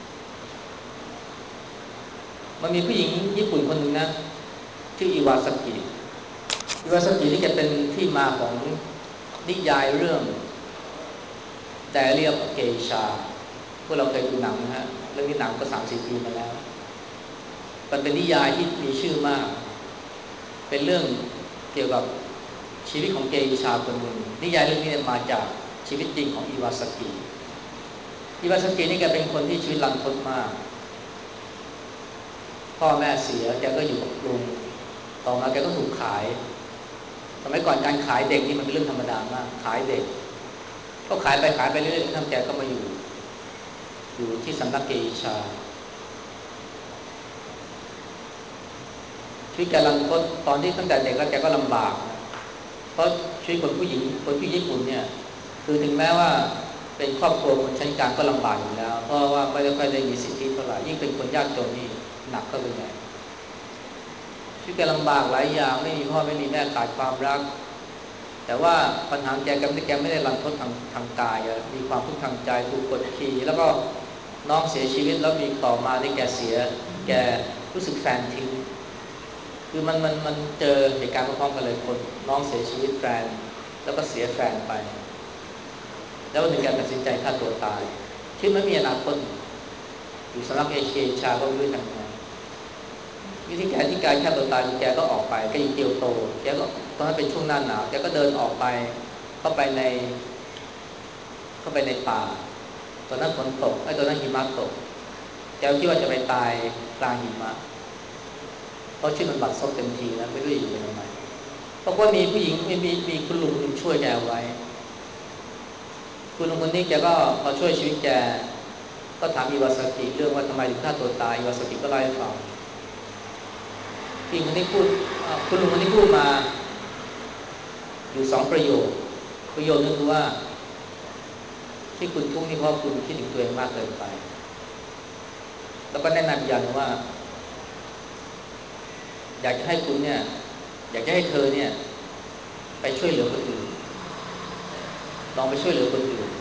มันมีผู้หญิงญี่ปุ่นคนหนึ่งนะชื่ออิวาซากิอิวาซากินี่จะเป็นที่มาของนิยายเรื่องDiary of a Geisha พวกเราเคยดูหนังนะฮะเรื่องนี้หนังก็สามสี่ปีมาแล้วมันเป็นนิยายที่มีชื่อมากเป็นเรื่องเกี่ยวกับชีวิตของเกอิชาคนหนึ่งนิยายเรื่องนี้มาจากชีวิตจริงของอิวาซากิอิวาซากินี่แกเป็นคนที่ชีวิตรันทดมากพ่อแม่เสียแกก็อยู่กับลุงต่อมาแกก็ถูกขายสมัยก่อนการขายเด็กนี่มันเป็นเรื่องธรรมดามากขายเด็กก็ขายไปขายไปเรื่อยๆทั้งแกก็มาอยู่อยู่ที่สำนักเกอิชาชีวิตแกรันทดตอนที่ตั้งแต่เด็กแล้วแกก็ลำบากนะเพราะชีวิตคนผู้หญิงคนที่ญี่ปุ่นเนี่ยคือถึงแม้ว่าเป็นครอบครัวคนชั้นกลางก็ลำบากอยู่แล้วเพราะว่าไม่ได้ค่อยได้มีสิทธิเท่าไหร่ยิ่งเป็นคนยากจนนี่หนักก็เป็นไงชีวิตแกลำบากหลายอย่างไม่มีพ่อไม่มีแม่ขาดความรักแต่ว่าปัญหาแกกับแกไม่ได้รันทดทางทางกายมีความทุกข์ทางใจถูกกดขี่แล้วก็น้องเสียชีวิตแล้วมีต่อมาที่แกเสียแกรู้สึกแฟนทิ้งคือมันมันมันเจอเหตุการณ์พร้อมๆกันเลยคนน้องเสียชีวิตแฟนแล้วก็เสียแฟนไปแล้ววันหนึ่งแกตัดสินใจฆ่าตัวตายชีวิตไม่มีอนาคตอยู่สำนักเอเชียชาก็ไม่รู้ทำไงวิธีการที่การฆ่าตัวตายแกก็ออกไปแกอยู่เกียวโตแกก็ตอนนั้นเป็นช่วงหน้าหนาวแกก็เดินออกไปเข้าไปในเข้าไปในป่าตอนนั้นฝนตกไอ้ตอนนั้นหิมะตกแกคิดว่าจะไปตายกลางหิมะเพราะชีวิตมันบัดซบเต็มทีแล้วไม่รู้อยู่ไปทำไมเพราะว่ามีผู้หญิงมีมีมีคุณลุงคนนึงช่วยแกไว้คุณลุงคนนี้แกก็พอช่วยชีวิตแกก็ถามอิวาซากิเรื่องว่าทำไมถึงฆ่าตัวตายอิวาซากิก็เล่าให้ฟังผู้หญิงคนนี้พูดคุณลุงคนนี้พูดมาอยู่สองประโยคประโยคนึงคือว่าที่คุณทุกข์นี่เพราะคุณคิดถึงตัวเองมากเกินไปแล้วก็แนะนำอย่างว่าอยากจะให้คุณเนี่ยอยากจะให้เธอเนี่ยไปช่วยเหลือคนอื่นลองไปช่วยเหลือคนอื่น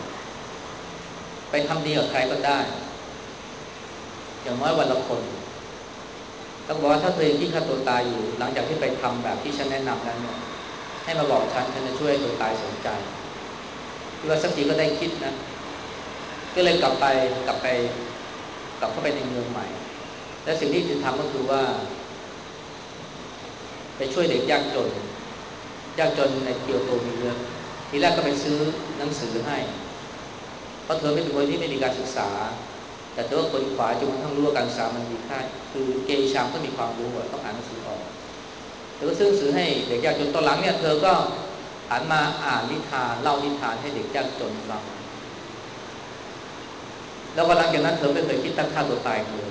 ไปทำดีกับใครก็ได้อย่างน้อยวันละคนแล้วก็บอกว่าถ้าเธอยังคิดฆ่าตัวตายอยู่หลังจากที่ไปทำแบบที่ฉันแนะนำแล้วเนี่ยให้มาบอกฉันฉันจะช่วยให้เธอตายสมใจที่ว่าสักทีก็ได้คิดนะก็เลยกลับไปกลับไปกลับเข้าไปในเมืองใหม่และสิ่งที่จะทำก็คือว่าไปช่วยเด็กยากจนยากจนในเกียวโตมีเยอะทีแรกก็ไปซื้อหนังสือให้เพราะเธอไม่เป็นคนที่ไม่มีการศึกษาแต่เธอก็คนขวาจนกระทั่งรู้ว่าการศึกษามันมีค่าคือเกย์ชามก็มีความรู้ต้องอ่านหนังสือออกเธอก็ซื้อหนังสือให้เด็กยากจนตอนหลังเนี่ยเธอก็หันมาอ่านนิทานเล่านิทานให้เด็กยากจนฟังแล้วก็หลังจากนั้นเธอไม่เคยคิดตั้งฆ่าตัวตายเลย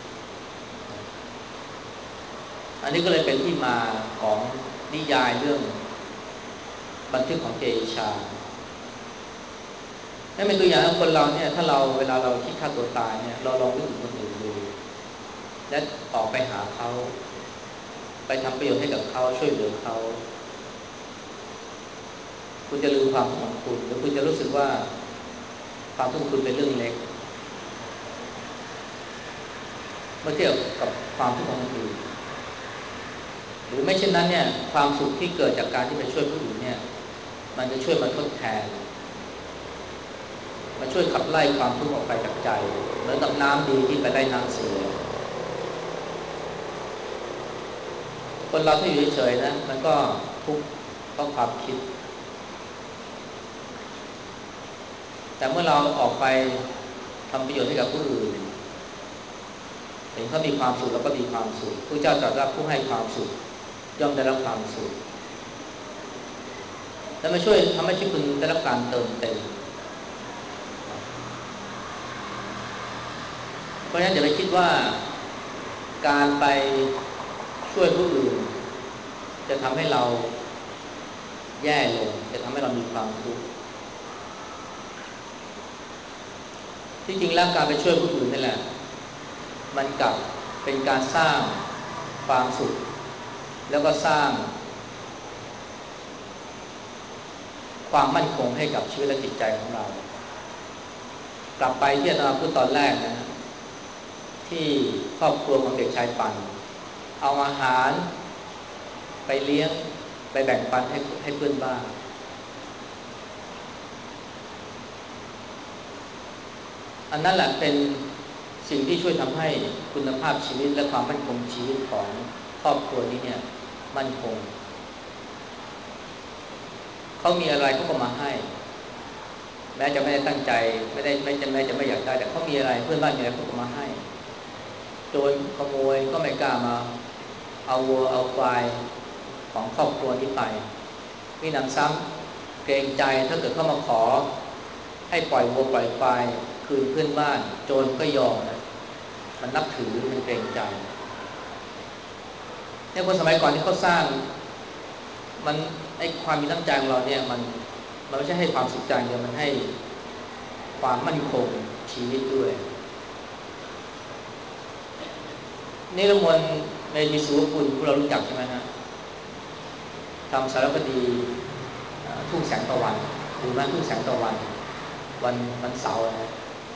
อันนี้ก็เลยเป็นที่มาของนิยายเรื่องบันทึกของเกอิชานั่นเป็นตัวอย่างของคนเราเนี่ยถ้าเราเวลาเราคิดฆ่าตัวตายเนี่ยเราลองนึกถึงคนอื่นดูและออกไปหาเขาไปทำประโยชน์ให้กับเขาช่วยเหลือเขาคุณจะลืมความทุกข์ของคุณหรือคุณจะรู้สึกว่าความทุกข์ของคุณเป็นเรื่องเล็กเมื่อเทียบกับความทุกข์ของคนอื่นหรือไม่เช่นนั้นเนี่ยความสุขที่เกิดจากการที่ไปช่วยผู้อื่นเนี่ยมันจะช่วยมาทดแทนมาช่วยขับไล่ความทุกข์ออกไปจากใจเหมือนกับน้ำดีที่ไปไล่น้ำเสียคนเราที่อยู่เฉยๆนะมันก็ทุกข์เพราะความคิดแต่เมื่อเราออกไปทำประโยชน์ให้กับผู้อื่นเห็นเขามีความสุขแล้วก็มีความสุขพระเจ้าตรัสว่าผู้ให้ความสุขย่อมได้รับความสุขและมาช่วยทำให้ชีวิตคุณได้รับการเติมเต็มเพราะฉะนั้นอย่าไปคิดว่าการไปช่วยผู้อื่นจะทำให้เราแย่ลงจะทำให้เรามีความทุกข์ที่จริงแล้วการไปช่วยผู้อื่นนี่แหละมันกลับเป็นการสร้างความสุขแล้วก็สร้างความมั่นคงให้กับชีวิตและจิตใจของเรากลับไปที่อาจารย์พูดตอนแรกนะที่ครอบครัวของเด็กชายปันเอาอาหารไปเลี้ยงไปแบ่งปันให้ให้เพื่อนบ้านอันนั้นแหละเป็นสิ่งที่ช่วยทำให้คุณภาพชีวิตและความมั่นคงชีวิตของครอบครัวนี้เนี่ยมั่นคงเขามีอะไรเขาก็มาให้แม้จะไม่ได้ตั้งใจไม่ได้ไม่จะแม้จะไม่อยากได้แต่เขามีอะไรเพื่อนบ้านมีอะไรเขาก็มาให้โจรขโมยก็ไม่กล้ามาเอาวัวเอาควายของครอบครัวนี้ไปมีหนำซ้ำเกรงใจถ้าเกิดเข้ามาขอให้ปล่อยวัวปล่อยควายคืนเพื่อนบ้านโจรก็ยอมนะมันนับถือมันเกรงใจเนี่ยคนสมัยก่อนที่เขาสร้างมันไอ้ความมีน้ำใจของเราเนี่ยมันมันไม่ใช่ให้ความสุขใจเดียวมันให้ความมั่นคงชีวิตด้วยนิรมนเมธีสุวคุณพวกเรารู้จักใช่ไหมฮะทำสารคดีทุ่งแสงตะวันดูไหมทุ่งแสงตะวันวันวันเสาร์นะ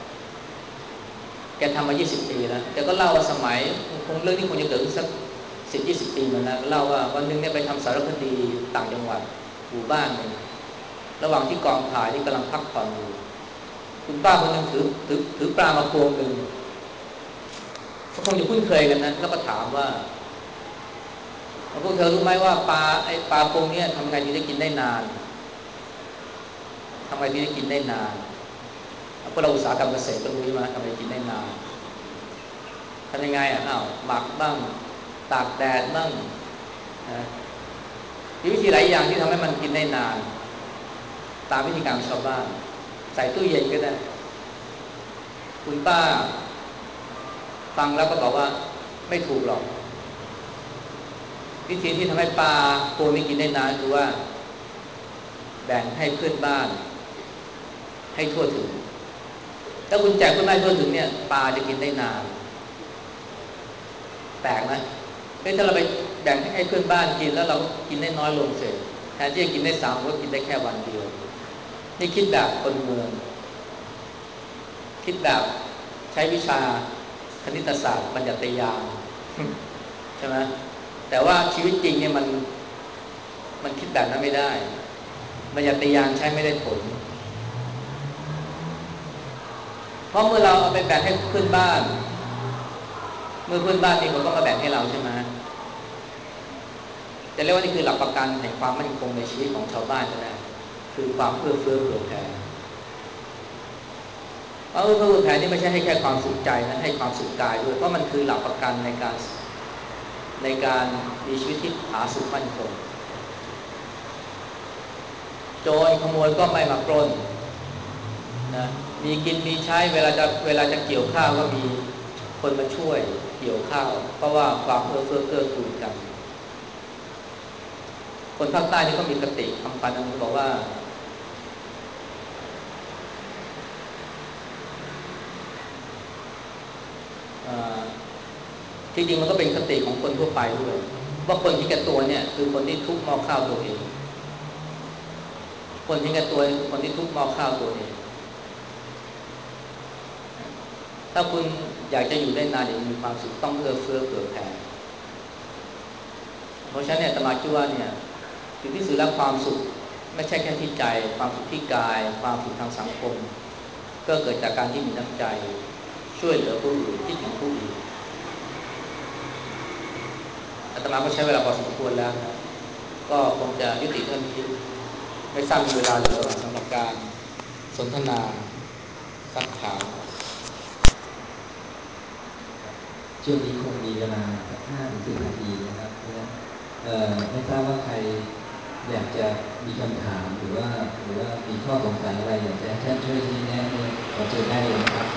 แกทำมายี่สิบปีแล้วแกก็เล่าว่าสมัยคงเรื่องที่คงจะเกิดขึ้นสักสิบยี่สิบปีมาแล้วเล่าว่าวันนึงเนี่ยไปทำสารคดีต่างจังหวัดหมู่บ้านนึงระหว่างที่กองถ่ายที่กำลังพักผ่อนอยู่คุณป้าคนนึงถือถือถือปลามาพวงหนึ่งเขาคงจะคุ้นเคยกันนะแล้วก็ถามว่าพวกเธอรู้ไหมว่าปลาไอ้ปลาพวงนี้ทำไงถึงจะกินได้นานทำไงถึงจะกินได้นานพวกเราอุตสาหกรรมเกษตรก็รู้ใช่ไหมทำไมกินได้นานทำยังไงอ่ะอ้าวหมักบ้างตากแดดบ้างนะมีวิธีหลายอย่างที่ทำให้มันกินได้นานตามวิธีการชาวบ้านใส่ตู้เย็นก็ได้คุณป้าฟังแล้วก็บอกว่าไม่ถูกหรอกวิธีที่ทำให้ปลาตัวนี้กินได้นานคือว่าแบ่งให้เพื่อนบ้านให้ทั่วถึงถ้าคุณแจกเพื่อนบ้านทั่วถึงเนี่ยปลาจะกินได้นานแปลกไหมเฮ้ยถ้าเราไปแบ่งให้เพื่อนบ้านกินแล้วเรากินได้น้อยลงเสร็จแทนที่จะกินได้สามวันก็กินได้แค่วันเดียวนี่คิดแบบคนเมืองคิดแบบใช้วิชาคณิตศาสตร์บัญญัติยามใช่ไหมแต่ว่าชีวิตจริงเนี่ยมันมันคิดแบบนั้นไม่ได้บัญญัติญาณใช้ไม่ได้ผลเพราะเมื่อเราเอาไปแบ่งให้เพื่อนบ้านเมื่อเพื่อนบ้านนี่เขาก็มาแบ่งให้เราใช่ไหมจะเรียกว่านี่คือหลักประกันแห่งความมั่นคงในชีวิตของชาวบ้านก็ได้คือความเอื้อเฟื้อเผื่อแผ่เอื้อเฟื้อเผื่อแผ่นี่ไม่ใช่ให้แค่ความสุขใจนะให้ความสุขกายด้วยเพราะมันคือหลักประกันในการในการมีชีวิตที่ผาสุกมั่นคงโจรขโมยก็ไม่มาปล้นนะมีกินมีใช้เวลาจะเวลาจะเกี่ยวข้าวก็มีคนมาช่วยเกี่ยวข้าวเพราะว่าความเอื้อเฟื้อเกื้อกูลกันคนภาคใต้นี่ก็มีคติคำพันธ์นึงบอกว่าที่จริงมันก็เป็นคติของคนทั่วไปด้วยว่าคนที่แก่ตัวเนี่ยคือคนที่ทุกข์หม้อข้าวตัวเองคนที่แก่ตัวคนที่ทุกข์หม้อข้าวตัวเองถ้าคุณอยากจะอยู่ได้นานอยากมีความสุขต้องเอื้อเฟื้อเผื่อแผ่เพราะฉะนั้นเนี่ยอาตมาคิดว่าเนี่ยถึงที่สุดแล้วความสุขไม่ใช่แค่ที่ใจความสุขที่กายความสุขทางสังคมก็เกิดจากการที่มีน้ำใจช่วยเหลือผู้อื่นคิดถึงผู้อื่นอาตมาก็ใช้เวลาพอสมควรแล้วนะก็คงจะยุติเท่านี้ไม่ทราบมีเวลาเหลือสำหรับการสนทนาซักถามช่วงนี้คงมีเวลาสักห้าถึงสิบนาทีนะครับเพราะฉะนั้นไม่ทราบว่าใครอยากจะมีคำถามหรือว่าหรือว่ามีข้อสงสัยอะไรอยากจะให้ท่านช่วยชี้แนะเนี่ยขอเชิญได้เลยนะครับ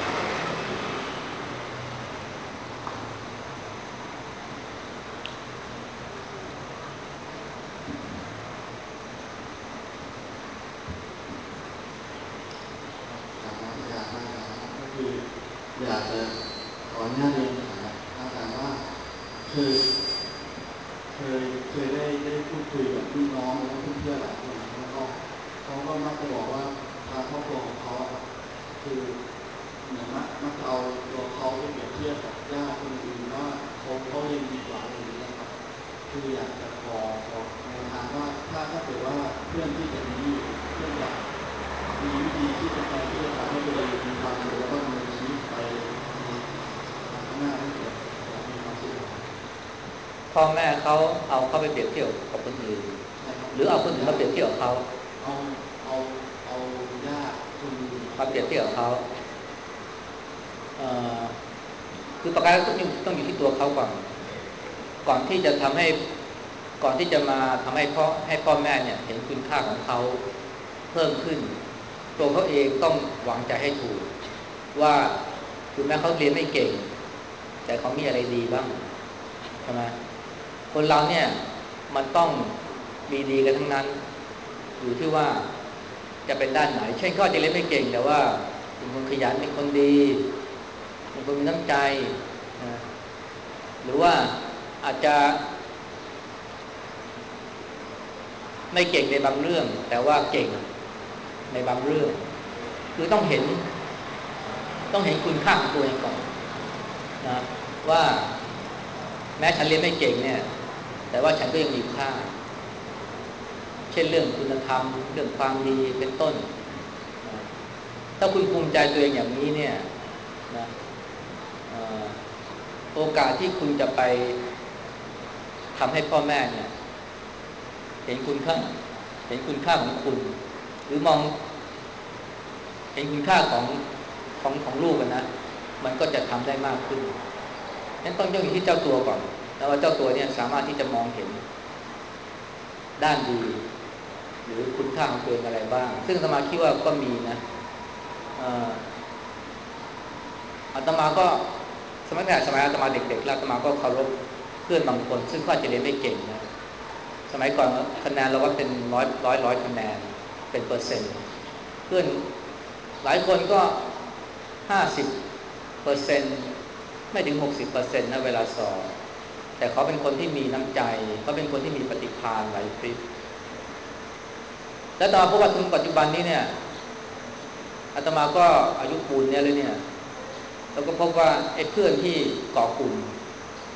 อยากจะขออนุญาตเรียนถามอาจารย์ว่าเคยเคยเคยได้ได้พูดคุยกับพี่น้องแล้วเพื่อนๆหลายคนแล้วก็เขาก็มักจะบอกว่าทางครอบครัวของเขาคือเหมือนมักมักจะเอาตัวเขาไปเปรียบเทียบกับญาติคนอื่นว่าเขาเขายังดีกว่าอะไรอย่างนี้นะครับคืออยากจะขอขอในทางว่าถ้าถ้าเกิดว่าเพื่อนที่เป็นนี้อยู่เพื่อนอยากมีวิธีที่จะที่จะทำให้ตัวเองมีความสุขแล้วก็ดำเนินชีวิตไปข้างหน้าได้อย่างมีความสุขพ่อแม่เขาเอาเขาไปเปรียบเทียบกับคนอื่นหรือเอาคนอื่นมาเปรียบเทียบกับเขาเอาเอาเอาญาติคนอื่นมาเปรียบเทียบกับเขาคือประการต้องอยู่ต้องอยู่ที่ตัวเขาก่อนก่อนที่จะทำให้ก่อนที่จะมาทำให้พ่อให้พ่อแม่เนี่ยเห็นคุณค่าของเขาเพิ่มขึ้นตัวเขาเองต้องวางใจให้ถูกว่าถึงแม้เขาเรียนไม่เก่งแต่เขามีอะไรดีบ้างใช่ไหมคนเราเนี่ยมันต้องมีดีกันทั้งนั้นอยู่ที่ว่าจะเป็นด้านไหนเช่นเขาจะเรียนไม่เก่งแต่ว่าเป็นคนขยันเป็นคนดีเป็นคนมีน้ำใจนะหรือว่าอาจจะไม่เก่งในบางเรื่องแต่ว่าเก่งในบางเรื่องคือต้องเห็นต้องเห็นคุณค่าของตัวเองก่อนนะว่าแม้ฉันเรียนไม่เก่งเนี่ยแต่ว่าฉันก็ยังมีค่าเช่นเรื่องคุณธรรมเรื่องความดีเป็นต้นนะถ้าคุณภูมิใจตัวเองอย่างนี้เนี่ยนะโอกาสที่คุณจะไปทำให้พ่อแม่เนี่ยเห็นคุณค่าเห็นคุณค่าของคุณหรือมองเห็นคุณค่าของของของลูกนะมันก็จะทำได้มากขึ้นนั้นต้องอยู่ที่เจ้าตัวก่อนแล้วว่าเจ้าตัวเนี่ยสามารถที่จะมองเห็นด้านดีหรือคุณค่าของตัวเองอะไรบ้างซึ่งอาตมาคิดว่าก็มีนะอาตมาก็สมัยแต่สมัยอาตมาเด็กๆแล้วอาตมาก็เคารพเพื่อนบางคนซึ่งเขาจะเรียนไม่เก่งนะสมัยก่อนคะแนนเราว่าเป็นร้อยร้อยร้อยคะแนนเป็นเปอร์เซ็นต์เพื่อนหลายคนก็ห้าสิบเปอร์เซ็นต์ไม่ถึงหกสิบเปอร์เซ็นต์นะเวลาสอบแต่เขาเป็นคนที่มีน้ำใจเขาเป็นคนที่มีปฏิภาณไหวพริบและต่อมาพบว่าถึงปัจจุบันนี้เนี่ยอาตมาก็อายุปูนเนี่ยเลยเนี่ยเราก็พบว่าไอ้เพื่อนที่ก่อกลุ่ม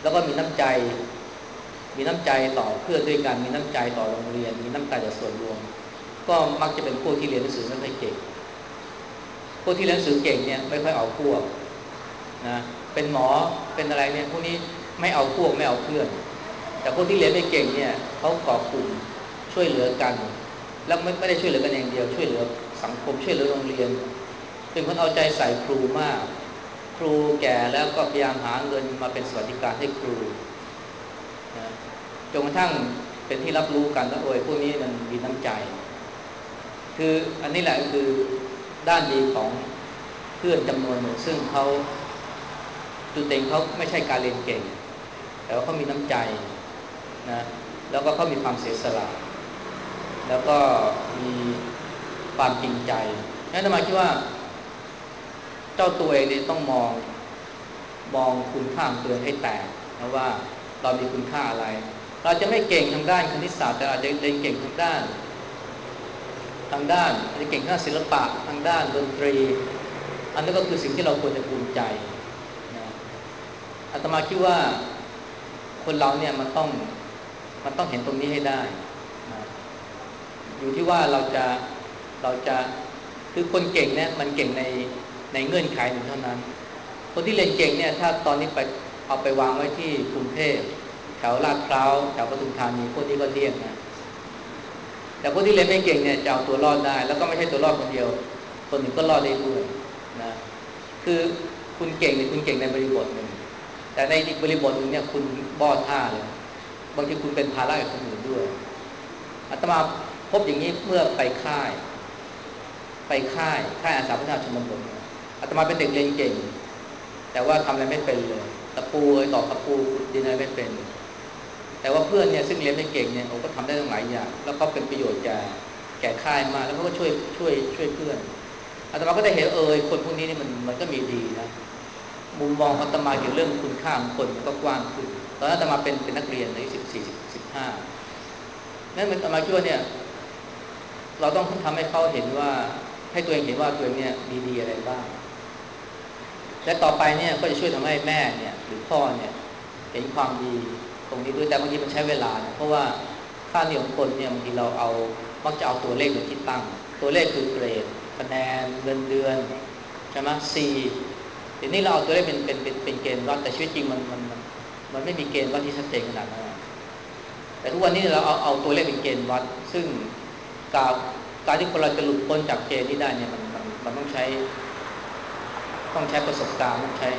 แล้วก็มีน้ำใจมีน้ำใจต่อเพื่อนด้วยกันมีน้ำใจต่อโรงเรียนมีน้ำใจต่อส่วนรวมก็มักจะเป็นพวกที่เรียนหนังสือไม่ค่อยเก่งพวกที่เรียนหนังสือเก่งเนี่ยไม่ค่อยเอาพวกนะเป็นหมอเป็นอะไรเนี่ยพวกนี้ไม่เอาพวกไม่เอาเพื่อนแต่พวกที่เรียนไม่เก่งเนี่ยเขาก่อกลุ่มช่วยเหลือกันแล้วไม่ไม่ได้ช่วยเหลือกันอย่างเดียวช่วยเหลือสังคมช่วยเหลือโรงเรียนเป็นคนเอาใจใส่ครูมากครูแก่แล้วก็พยายามหาเงินมาเป็นสวัสดิการให้ครูนะจนกระทั่งเป็นที่รับรู้กันว่าโอ้ยพวกนี้มันมีน้ำใจคืออันนี้แหละคือด้านดีของเพื่อนจำนวนหนึ่งซึ่งเขาจุดเด่นเขาไม่ใช่การเรียนเก่งแต่ว่าเขามีน้ำใจนะแล้วก็เขามีความเสียสละแล้วก็มีความจริงใจนั่นหมายถึงว่าเจ้าตัวเองเนี่ยต้องมองมองคุณค่าของตัวเองให้แตกนะว่าเรามีคุณค่าอะไรเราจะไม่เก่งทางด้านคณิตศาสตร์แต่อาจจะเก่งทางด้านทางด้านอาจจะเก่งทางด้านศิลปะทางด้านดนตรีอันนั้นก็คือสิ่งที่เราควรจะภูมิใจนะอาตมาคิดว่าคนเราเนี่ยมันต้องมันต้องเห็นตรงนี้ให้ได้นะอยู่ที่ว่าเราจะเราจะคือคนเก่งเนี่ยมันเก่งในในเงื่อนไขหนึ่งเท่านั้นคนที่เรียนเก่งเนี่ยถ้าตอนนี้ไปเอาไปวางไว้ที่กรุงเทพแถวลาดพร้าวแถวปทุมธานีพวกนี้ก็เรียกนะแต่พวกที่เรียนไม่เก่งเนี่ยจะเอาตัวรอดได้แล้วก็ไม่ใช่ตัวรอดคนเดียวคนหนึ่งก็รอดได้ด้วยนะคือคุณเก่งเนี่ยคุณเก่งในบริบทหนึ่งแต่ในอีกบริบทหนึ่งเนี่ยคุณบอดท่าเลยบางทีคุณเป็นภาระกับคนอื่นด้วยอาตมาพบอย่างนี้เมื่อไปค่ายไปค่ายค่ายอาสาพัฒนาชนบทอาตมาเป็นเด็กเรียนเก่งแต่ว่าทำอะไรไม่เป็นเลยตะปูตอกตะปูดินอะไรไม่เป็นแต่ว่าเพื่อนเนี่ยซึ่งเรียนไม่เก่งเนี่ยเขาก็ทำได้ตั้งหลายอย่างแล้วก็เป็นประโยชน์แก่แก่ค่ายมากแล้วเขาก็ช่วยช่วยช่วยเพื่อนอาตมาก็ได้เห็นเออคนพวกนี้นี่มันมันก็มีดีนะมุมมองของอาตมาเกี่ยวเรื่องคุณค่าของคนมันก็กว้างขึ้นตอนนั้นอาตมาเป็นเป็นนักเรียนอายุสิบสี่สิบห้านั่นมันอาตมาคิดว่าเนี่ยเราต้องทำให้เขาเห็นว่าให้ตัวเองเห็นว่าตัวเองเนี่ยมีดีอะไรบ้างและต่อไปเนี่ยก็จะช่วยทำให้แม่เนี่ยหรือพ่อเนี่ยเห็นความดีตรงนี้ด้วยแต่บางทีมันใช้เวลานะเพราะว่าค่านิยมคนเนี่ยบางทีเราเอามักจะเอาตัวเลขเป็นที่ตั้งตัวเลขคือเกรดคะแนนเงินเดือนใช่ไหม C เดี๋ยวนี้เราเอาตัวเลขเป็นเป็นเป็นเป็นเกณฑ์วัดแต่ชีวิตจริงมันมันมันมันไม่มีเกณฑ์วัดที่ชัดเจนขนาดนั้นแต่ทุกวันนี้เราเอาเอาตัวเลขเป็นเกณฑ์วัดซึ่งการการที่คนเราจะหลุดพ้นจากเกณฑ์นี้ได้เนี่ยมันมันมันต้องใช้ต้องใช้ประสบการณ์ต้องใช้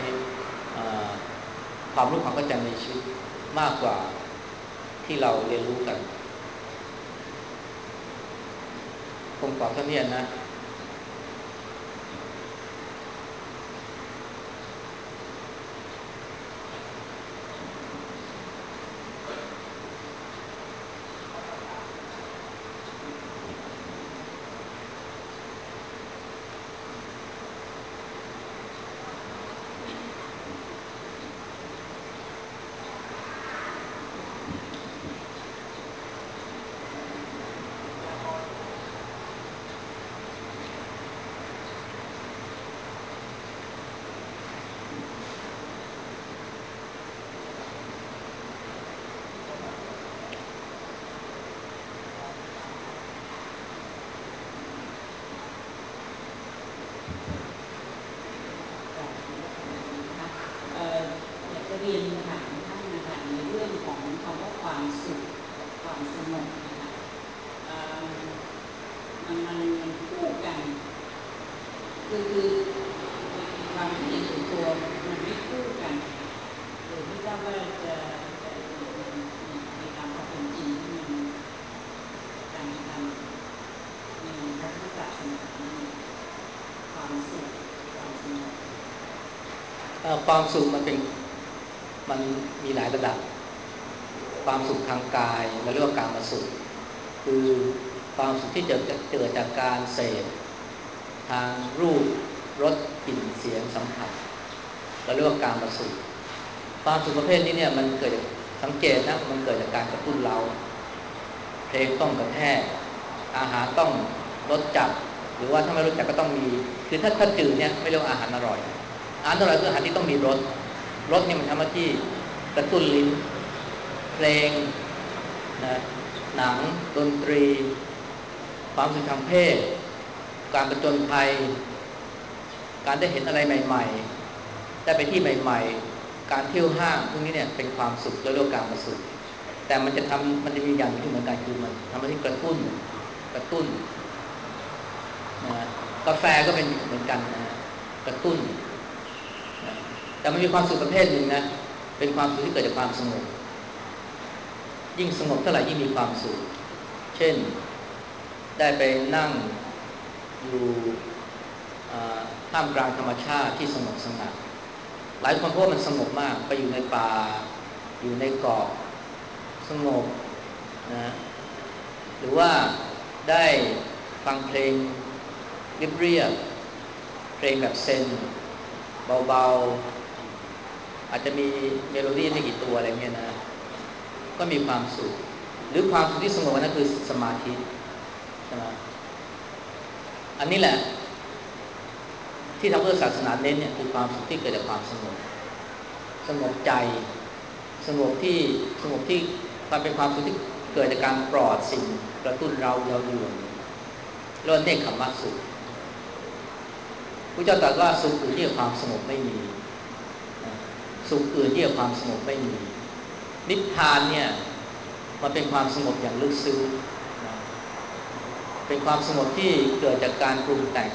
ความรู้ความเข้าใจในชีวิตมากกว่าที่เราเรียนรู้กันคงตอบเท่านี้นะเรียนถามท่านนะคะในเรื่องของคำว่าความสุขความสงบนะคะมันมันมันคู่กันคือคือความคิดเห็นส่วนตัวมันไม่คู่กันหรือไม่ทราบว่าจะจะในตามความเป็นจริงที่มันการทำในพระพุทธศาสนาความสุขความสงบความสุขมันเป็นมันมีหลายระดับความสุขทางกายเราเรียกว่าการมาสุขคือความสุขที่จะเกิดจากการเสพทางรูปรสกลิ่นเสียงสัมผัสเราเรียกว่าการมาสุขความสุขประเภทนี้เนี่ยมันเกิดจากสังเกตนะมันเกิดจากการกระตุ้นเราเพลงต้องกระแทกอาหารต้องรสจัดหรือว่าถ้าไม่รสจัดก็ต้องมีคือถ้าถ้าจืดเนี่ยไม่เรียกว่าอาหารอร่อยอาหารอร่อยคืออาหารที่ต้องมีรสรสเนี่ยมันทำหน้าที่กระตุ้นลิ้นเพลงนะหนังดนตรีความรู้สึกทางเพศการประจนภัยการได้เห็นอะไรใหม่ๆได้ไปที่ใหม่ๆการเที่ยวห้างพวกนี้เนี่ยเป็นความสุขและโลกการมาสุขแต่มันจะทำมันจะมีอย่างที่เหมือนกันคือมันทำให้กระตุ้นกระตุ้นนะกาแฟก็เป็นเหมือนกันนะกระตุ้นนะแต่มันมีความสุขประเภทหนึ่งนะเป็นความสุขที่เกิดจากความสงบยิ่งสงบเท่าไหร่ยิ่งมีความสุขเช่นได้ไปนั่งอยู่ท่ามกลางธรรมชาติที่สงบสงัดหลายคนพบว่ามันสงบมากไปอยู่ในป่าอยู่ในเกาะสงบนะหรือว่าได้ฟังเพลงเรียบๆเพลงแบบเซนเบาๆอาจจะมีเมโลดี้ไม่กี่ตัวอะไรเงี้ยนะก็มีความสุขหรือความสุขที่สงบนั่นคือสมาธิใช่ไหมอันนี้แหละที่ทางพุทธศาสนาเน้นเนี่ยคือความสุขที่เกิดจากความสงบสงบใจสงบที่สงบที่มันเป็นความสุขที่เกิดจากการปลอดสิ่งกระตุ้นเราเย้ายวนเรียกว่าเนกขัมมะสุขพระเจ้าตรัสว่าสุขอื่นที่ความสงบไม่มีสุขอื่นที่ความสงบไม่มีนิพพานเนี่ยมันเป็นความสงบอย่างลึกซึ้งเป็นความสงบที่เกิดจากการปรุงแต่ง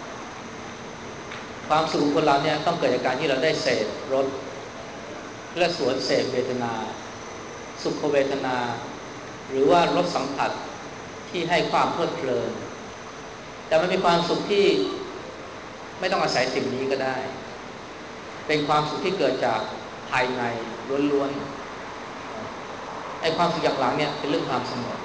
ความสุขของคนเราเนี่ยต้องเกิดจากการที่เราได้เสพรสและสวนเสพเวทนาสุขเวทนาหรือว่ารสสัมผัสที่ให้ความเพลิดเพลินแต่มันมีความสุขที่ไม่ต้องอาศัยสิ่งนี้ก็ได้เป็นความสุขที่เกิดจากภายในล้วนๆไอ้ความสุขอย่างหลังเนี่ยเป็นเรื่องความสงบ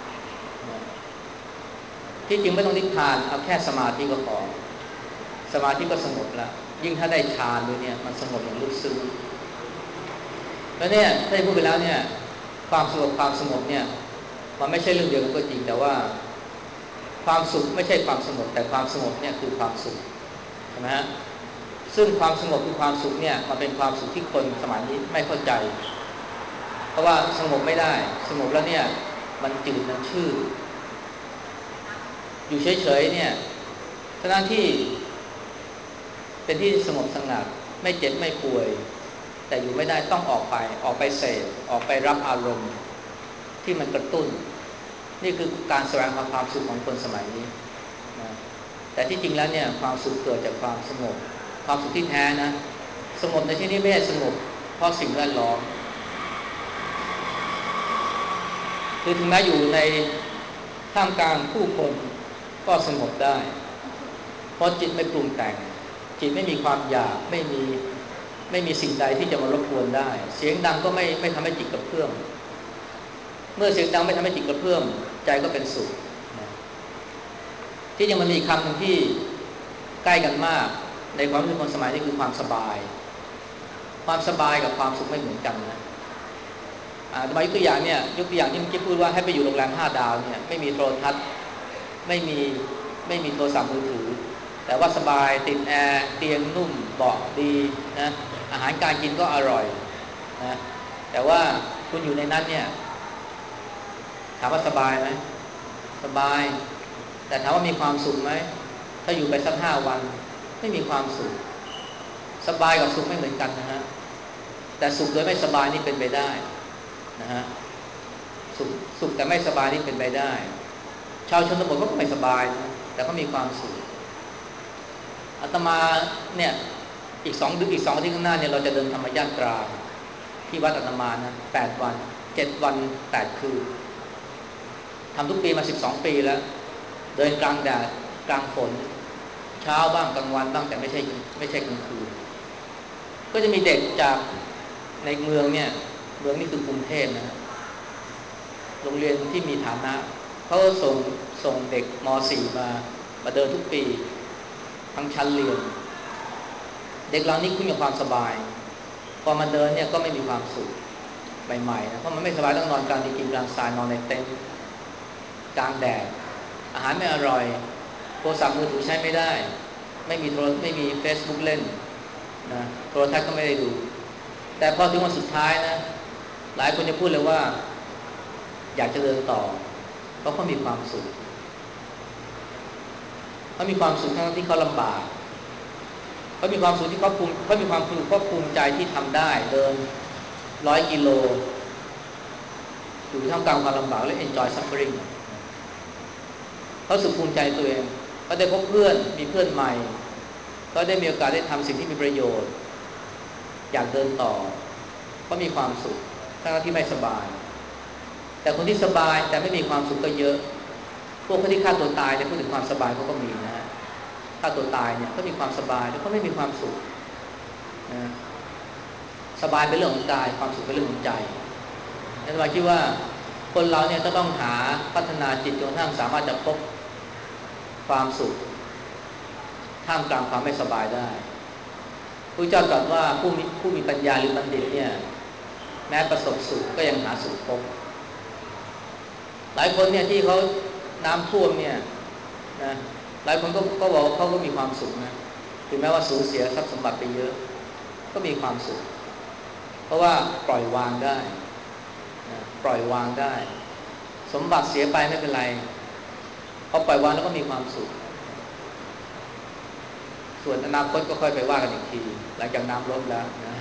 ที่จริงไม่ต้องนิพพานเอาแค่สมาธิก็พอสมาธิก็สงบแล้วยิ่งถ้าได้ฌานด้วยเนี่ยมันสงบอย่างลึกซึ้งแล้วเนี่ยถ้าพูดไปแล้วเนี่ยความสงบความสงบเนี่ยมันไม่ใช่เรื่องเดียวกันก็จริงแต่ว่าความสุขไม่ใช่ความสงบแต่ความสงบเนี่ยคือความสุขใช่ไหมฮะซึ่งความสงบคือความสุขเนี่ยมันเป็นความสุขที่คนสมัยนี้ไม่เข้าใจเพราะว่าสงบไม่ได้สงบแล้วเนี่ยมันจืดมันชืดอยู่เฉยๆเนี่ยทั้งที่เป็นที่สงบสงัดไม่เจ็บไม่ป่วยแต่อยู่ไม่ได้ต้องออกไปออกไปเสพออกไปรับอารมณ์ที่มันกระตุ้นนี่คือการแสวงหาความสุขของคนสมัยนี้นะแต่ที่จริงแล้วเนี่ยความสุขเกิดจากความสงบความสุขที่แท้นะสงบในที่นี้ไม่ใช่สงบเพราะสิ่งแวดล้อมคือถึงแม้อยู่ในท่ามกลางผู้คนก็สงบได้เพราะจิตไม่ปรุงแต่งจิตไม่มีความอยากไม่มีไม่มีสิ่งใดที่จะมารบกวนได้เสียงดังก็ไม่ไม่ทำให้จิตกระเพื่อมเมื่อเสียงดังไม่ทำให้จิตกระเพื่อมใจก็เป็นสุขที่ยังมันมีคำหนึ่งที่ใกล้กันมากในความรู้สึกคนสมัยนี้คือความสบายความสบายกับความสุขไม่เหมือนกันนะอ่าสมัยยกตัวอย่างเนี่ยยกตัวอย่างที่เมื่อกี้พูดว่าให้ไปอยู่โรงแรมห้าดาวเนี่ยไม่มีโทรทัศน์ไม่มีไม่มีโทรศัพท์มือถือแต่ว่าสบายติดแอร์เตียงนุ่มเบาะดีนะอาหารการกินก็อร่อยนะแต่ว่าคุณอยู่ในนั้นเนี่ยถามว่าสบายไหมสบายแต่ถามว่ามีความสุขไหมถ้าอยู่ไปสักห้าวันไม่มีความสุขสบายกับสุขไม่เหมือนกันนะฮะแต่สุขโดยไม่สบายนี่เป็นไปได้นะฮะสุขสุขแต่ไม่สบายนี่เป็นไปได้ชาวชนบทก็ไม่สบายนะแต่ก็มีความสุขอาตมาเนี่ยอีกสองเดือนอีกสองอาทิตย์ข้างหน้าเนี่ยเราจะเดินธรรมยาตราที่วัดอาตมานะแปดวันเจ็ดวันแปดคืนทำทุกปีมาสิบสองปีแล้วเดินกลางแดดกลางฝนเช้าบ้างกลางวันบ้างแต่ไม่ใช่ไม่ใช่กลางคืนก็จะมีเด็กจากในเมืองเนี่ยเมืองนี่คือกรุงเทพนะโรงเรียนที่มีฐานะเขาส่งส่งเด็กม .สี่ มามาเดินทุกปีทั้งชั้นเรียนเด็กเหล่านี้คุ้นกับความสบายพอมาเดินเนี่ยก็ไม่มีความสุขใหม่ๆนะเพราะมันไม่สบายต้องนอนกลางดินกินกลางทรายนอนในเต็นท์กลางแดดอาหารไม่อร่อยโทรศัพท์มือถือใช้ไม่ได้ไม่มีโทรไม่มี Facebook เล่นนะโทรทัศน์ก็ไม่ได้ดูแต่พอถึงวันสุดท้ายนะหลายคนจะพูดเลยว่าอยากจะเดินต่อเพราะเขามีความสุขเขามีความสุขทั้งที่เขาลำบากเขามีความสุขที่เขาภูมิเขามีความสุขเขาภูมิใจที่ทำได้เดินร้อยกิโลอยู่ท่ามกลางความลำบากและ enjoy suffering เขาสุขภูมิใจตัวเองเขาได้พบเพื่อนมีเพื่อนใหม่ก็ได้มีโอกาสได้ทำสิ่งที่มีประโยชน์อยากเดินต่อก็มีความสุขทั้งที่ไม่สบายแต่คนที่สบายแต่ไม่มีความสุขก็เยอะพวกคนที่ฆ่าตัวตายเนี่ยพูดถึงความสบายเขาก็มีนะฮะฆ่าตัวตายเนี่ยก็มีความสบายแต่ก็ไม่มีความสุขนะสบายเป็นเรื่องของกายความสุขเป็นเรื่องของใจนั่นหมายความว่าคนเราเนี่ยจะต้องหาพัฒนาจิตจนกระทั่งสามารถจะพบความสุขท่ามกลางความไม่สบายได้พระเจ้าตรัสว่าผู้มีผู้มีปัญญาหรือบัณฑิตเนี่ยแม้ประสบสุขก็ยังหาสุขพบหลายคนเนี่ยที่เขาน้ำท่วมเนี่ยนะหลายคนก็ก็บอกเขาก็มีความสุขนะถึงแม้ว่าสูญเสียทรัพย์สมบัติไปเยอะก็มีความสุขเพราะว่าปล่อยวางได้นะปล่อยวางได้สมบัติเสียไปไม่เป็นไรพอปล่อยวางแล้วก็มีความสุขส่วนอนาคตก็ค่อยไปว่ากันอีกทีหลังจากน้ำลดแล้วนะ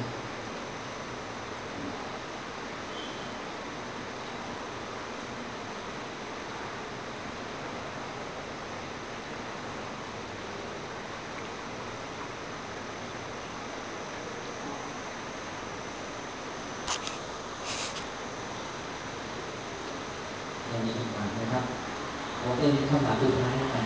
ยังมีคำถามนะครับขอเป็นคำถามสุดท้ายกัน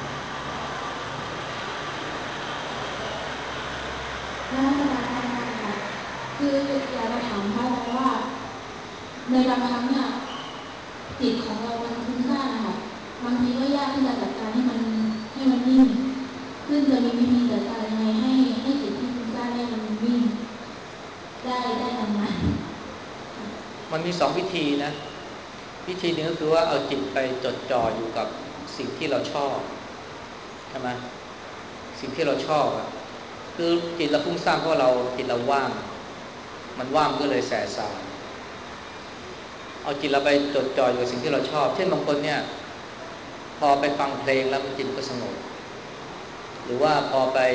น่าจะมาทำงานค่ะคืออยากจะถามพระอาจารย์ว่าในบางครั้งเนี่ยจิตของเรามันฟุ้งซ่านนะคะบางทีก็ยากที่จะจัดการให้มันให้มันนิ่งซึ่งจะมีวิธีจัดการยังไงให้ให้จิตที่ฟุ้งซ่านเนี่ยมันนิ่งได้ได้นานๆมันมีสองวิธีนะวิธีหนึ่งก็คือว่าเอาจิตไปจดจ่ออยู่กับสิ่งที่เราชอบใช่ไหมสิ่งที่เราชอบอ่ะคือจิตเราฟุ้งซ่านเพราะเราจิตเราว่างมันว่างก็เลยแสสารเอาจิตเราไปจดจ่ออยู่กับสิ่งที่เราชอบเช่นบางคนเนี่ยพอไปฟังเพลงแล้วจิตก็สงบหรือว่าพอไป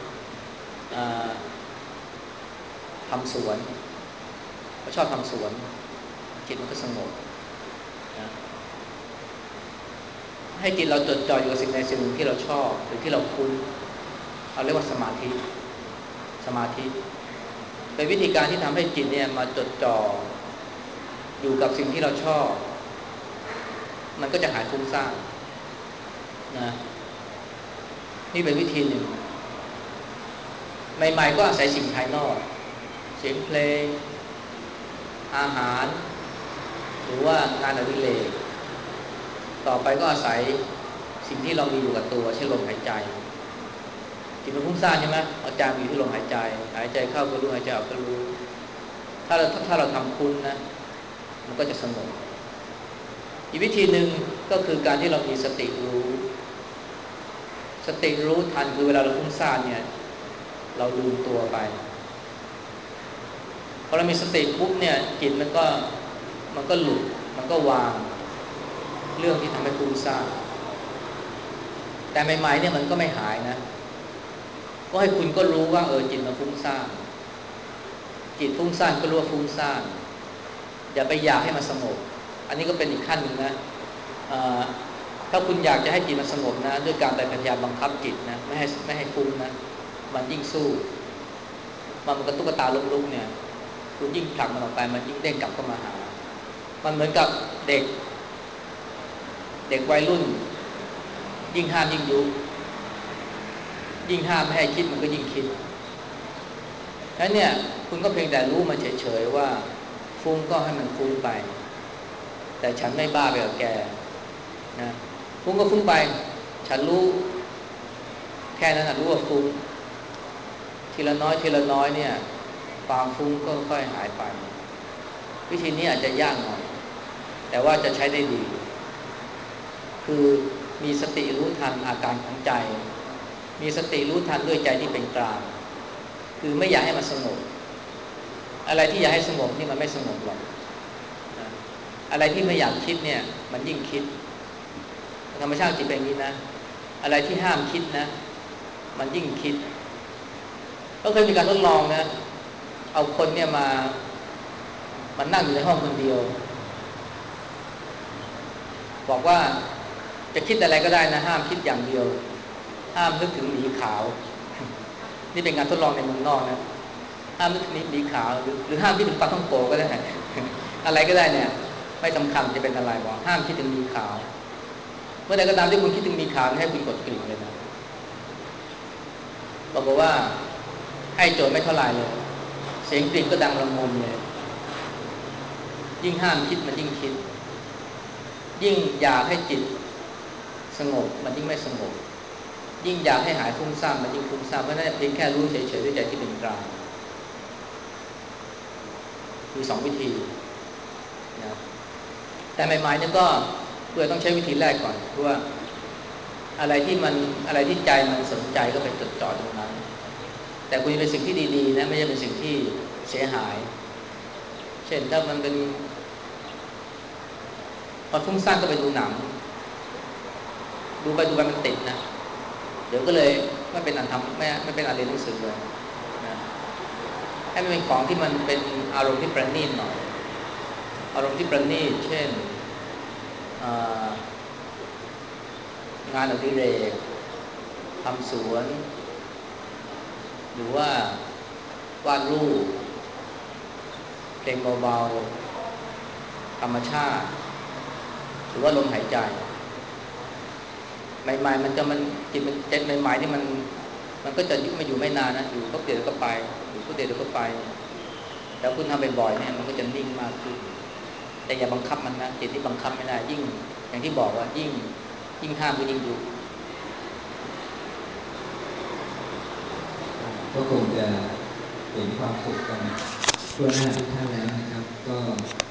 ทำสวนเขาชอบทำสวนจิตมันก็สงบนะให้จิตเราจดจ่ออยู่กับสิ่งใดสิ่งหนึ่งที่เราชอบหรือที่เราคุ้นเอาเรียกว่าสมาธิสมาธิเป็นวิธีการที่ทำให้จิตเนี่ยมาจดจ่ออยู่กับสิ่งที่เราชอบมันก็จะหายฟุ้งซ่านนะนี่เป็นวิธีหนึ่งใหม่ๆก็อาศัยสิ่งภายนอกเสียงเพลงอาหารหรือว่างานอดิเรกต่อไปก็อาศัยสิ่งที่เรามีอยู่กับตัวเช่นลมหายใจจิตมันฟุ้งซ่านใช่ไหมเอาใจอยู่ที่ลมหายใจหายใจเข้าก็รู้หายใจออกก็รู้ถ้าเราถ้าเราทำคุ้นนะมันก็จะสงบอีกวิธีหนึ่งก็คือการที่เรามีสติรู้สติรู้ทันคือเวลาเราฟุ้งซ่านเนี่ยเราลืมตัวไปพอเรามีสติปุ๊บเนี่ยจิตมันก็มันก็หลุดมันก็วางเรื่องที่ทำให้ฟุ้งซ่านแต่ใหม่ๆเนี่ยมันก็ไม่หายนะก็ให้คุณก็รู้ว่าเออจิตมันฟุ้งซ่านจิตฟุ้งซ่านก็รู้ว่าฟุ้งซ่านอย่าไปอยากให้มันสงบอันนี้ก็เป็นอีกขั้นหนึ่งนะถ้าคุณอยากจะให้จิตมันสงบนะด้วยการไปพยายามบังคับจิตนะไม่ให้ไม่ให้ฟุ้งนะมันยิ่งสู้มันมันกระตุกกระตาลุกๆเนี่ยคุณยิ่งผลักมันออกไปมันยิ่งเด้งกลับเข้ามาหามันเหมือนกับเด็กเด็กวัยรุ่นยิ่งห้ามยิ่งยุยิ่งห้ามไม่ให้คิดมันก็ยิ่งคิดแล้วเนี่ยคุณก็เพียงแต่รู้มันเฉยๆว่าฟุ้งก็ให้มันฟุ้งไปแต่ฉันไม่บ้าไปกับแกนะฟุ้งก็ฟุ้งไปฉันรู้แค่นั้นนะรู้ว่าฟุ้งทีละน้อยทีละน้อยเนี่ยความฟุ้งก็ค่อยหายไปวิธีนี้อาจจะยากหน่อยแต่ว่าจะใช้ได้ดีคือมีสติรู้ทันอาการของใจมีสติรู้ทันด้วยใจที่เป็นกลางคือไม่อยากให้มันสงบอะไรที่อยากให้สงบนี่มันไม่สงบหรอกนะอะไรที่ไม่อยากคิดเนี่ยมันยิ่งคิดธรรมชาติจิตเป็นอย่างนี้นะอะไรที่ห้ามคิดนะมันยิ่งคิดก็เคยมีการทดลองนะเอาคนเนี่ยมามันนั่งอยู่ในห้องคนเดียวบอกว่าจะคิดอะไรก็ได้นะห้ามคิดอย่างเดียวห้ามนึกถึงหมีขาวนี่เป็นการทดลองในเมืองนอกนะห้ามนึกถึงหมีขาวหรือหรือห้ามคิดถึงปลาท่องโกก็ได้ อะไรก็ได้เนี่ยไม่สำคัญจะเป็นอะไรบอกห้ามคิดถึงหมีขาวเมื่อใดก็ตามที่คุณคิดถึงหมีขาวให้คุณกดกริ่งเลยนะบอกว่าให้โจทย์ไม่เท่าไหร่เลยเสียงกริ่งก็ดังระงมเลยยิ่งห้ามคิดมันยิ่งคิดยิ่งอยากให้จิตสงบมันยิ่งไม่สงบยิ่งอยากให้หายฟุ้งซ่านมันยิ่งฟุ้งซ่านเพราะนั่นเพียงแค่รู้เฉยๆด้วยใจที่เป็นกลางมีสองวิธีนะแต่ใหม่ๆนี่ก็เพื่อต้องใช้วิธีแรกก่อนเพราะว่าอะไรที่มันอะไรที่ใจมันสนใจก็ไปจดจ่อตรงนั้นแต่คุณเป็นสิ่งที่ดีๆนะไม่ใช่เป็นสิ่งที่เสียหายเช่นถ้ามันเป็นพอฟุ้งซ่านก็ไปดูหนังดูไปดูไปมันติดนะเดี๋ยวก็เลยไม่เป็นอันทำไม่ไม่เป็นอันเรียนหนังสือเลยนะให้มันเป็นของที่มันเป็นอารมณ์ที่ประณีตหน่อยอารมณ์ที่ประณีตเช่นงานอดิเรกทำสวนหรือว่าวาดรูปเพลงเบาๆธรรมชาติหรือว่าลมหายใจใหม่ๆมันจะมันจิตมันเจ็ดใหม่ๆนี่มันมันก็จะยึดมาอยู่ไม่นานนะอยู่ก็เดี๋ยวก็ไปอยู่ก็เดี๋ยวก็ไปแล้วคุณทำบ่อยๆเนี่ยมันก็จะนิ่งมากขึ้นแต่อย่าบังคับมันนะจิตที่บังคับไม่ได้ยิ่งอย่างที่บอกว่ายิ่งยิ่งห้ามก็ยิ่งอยู่ก็คงจะเห็นความสุขกันทั่วหน้าทุกท่านแล้วนะครับก็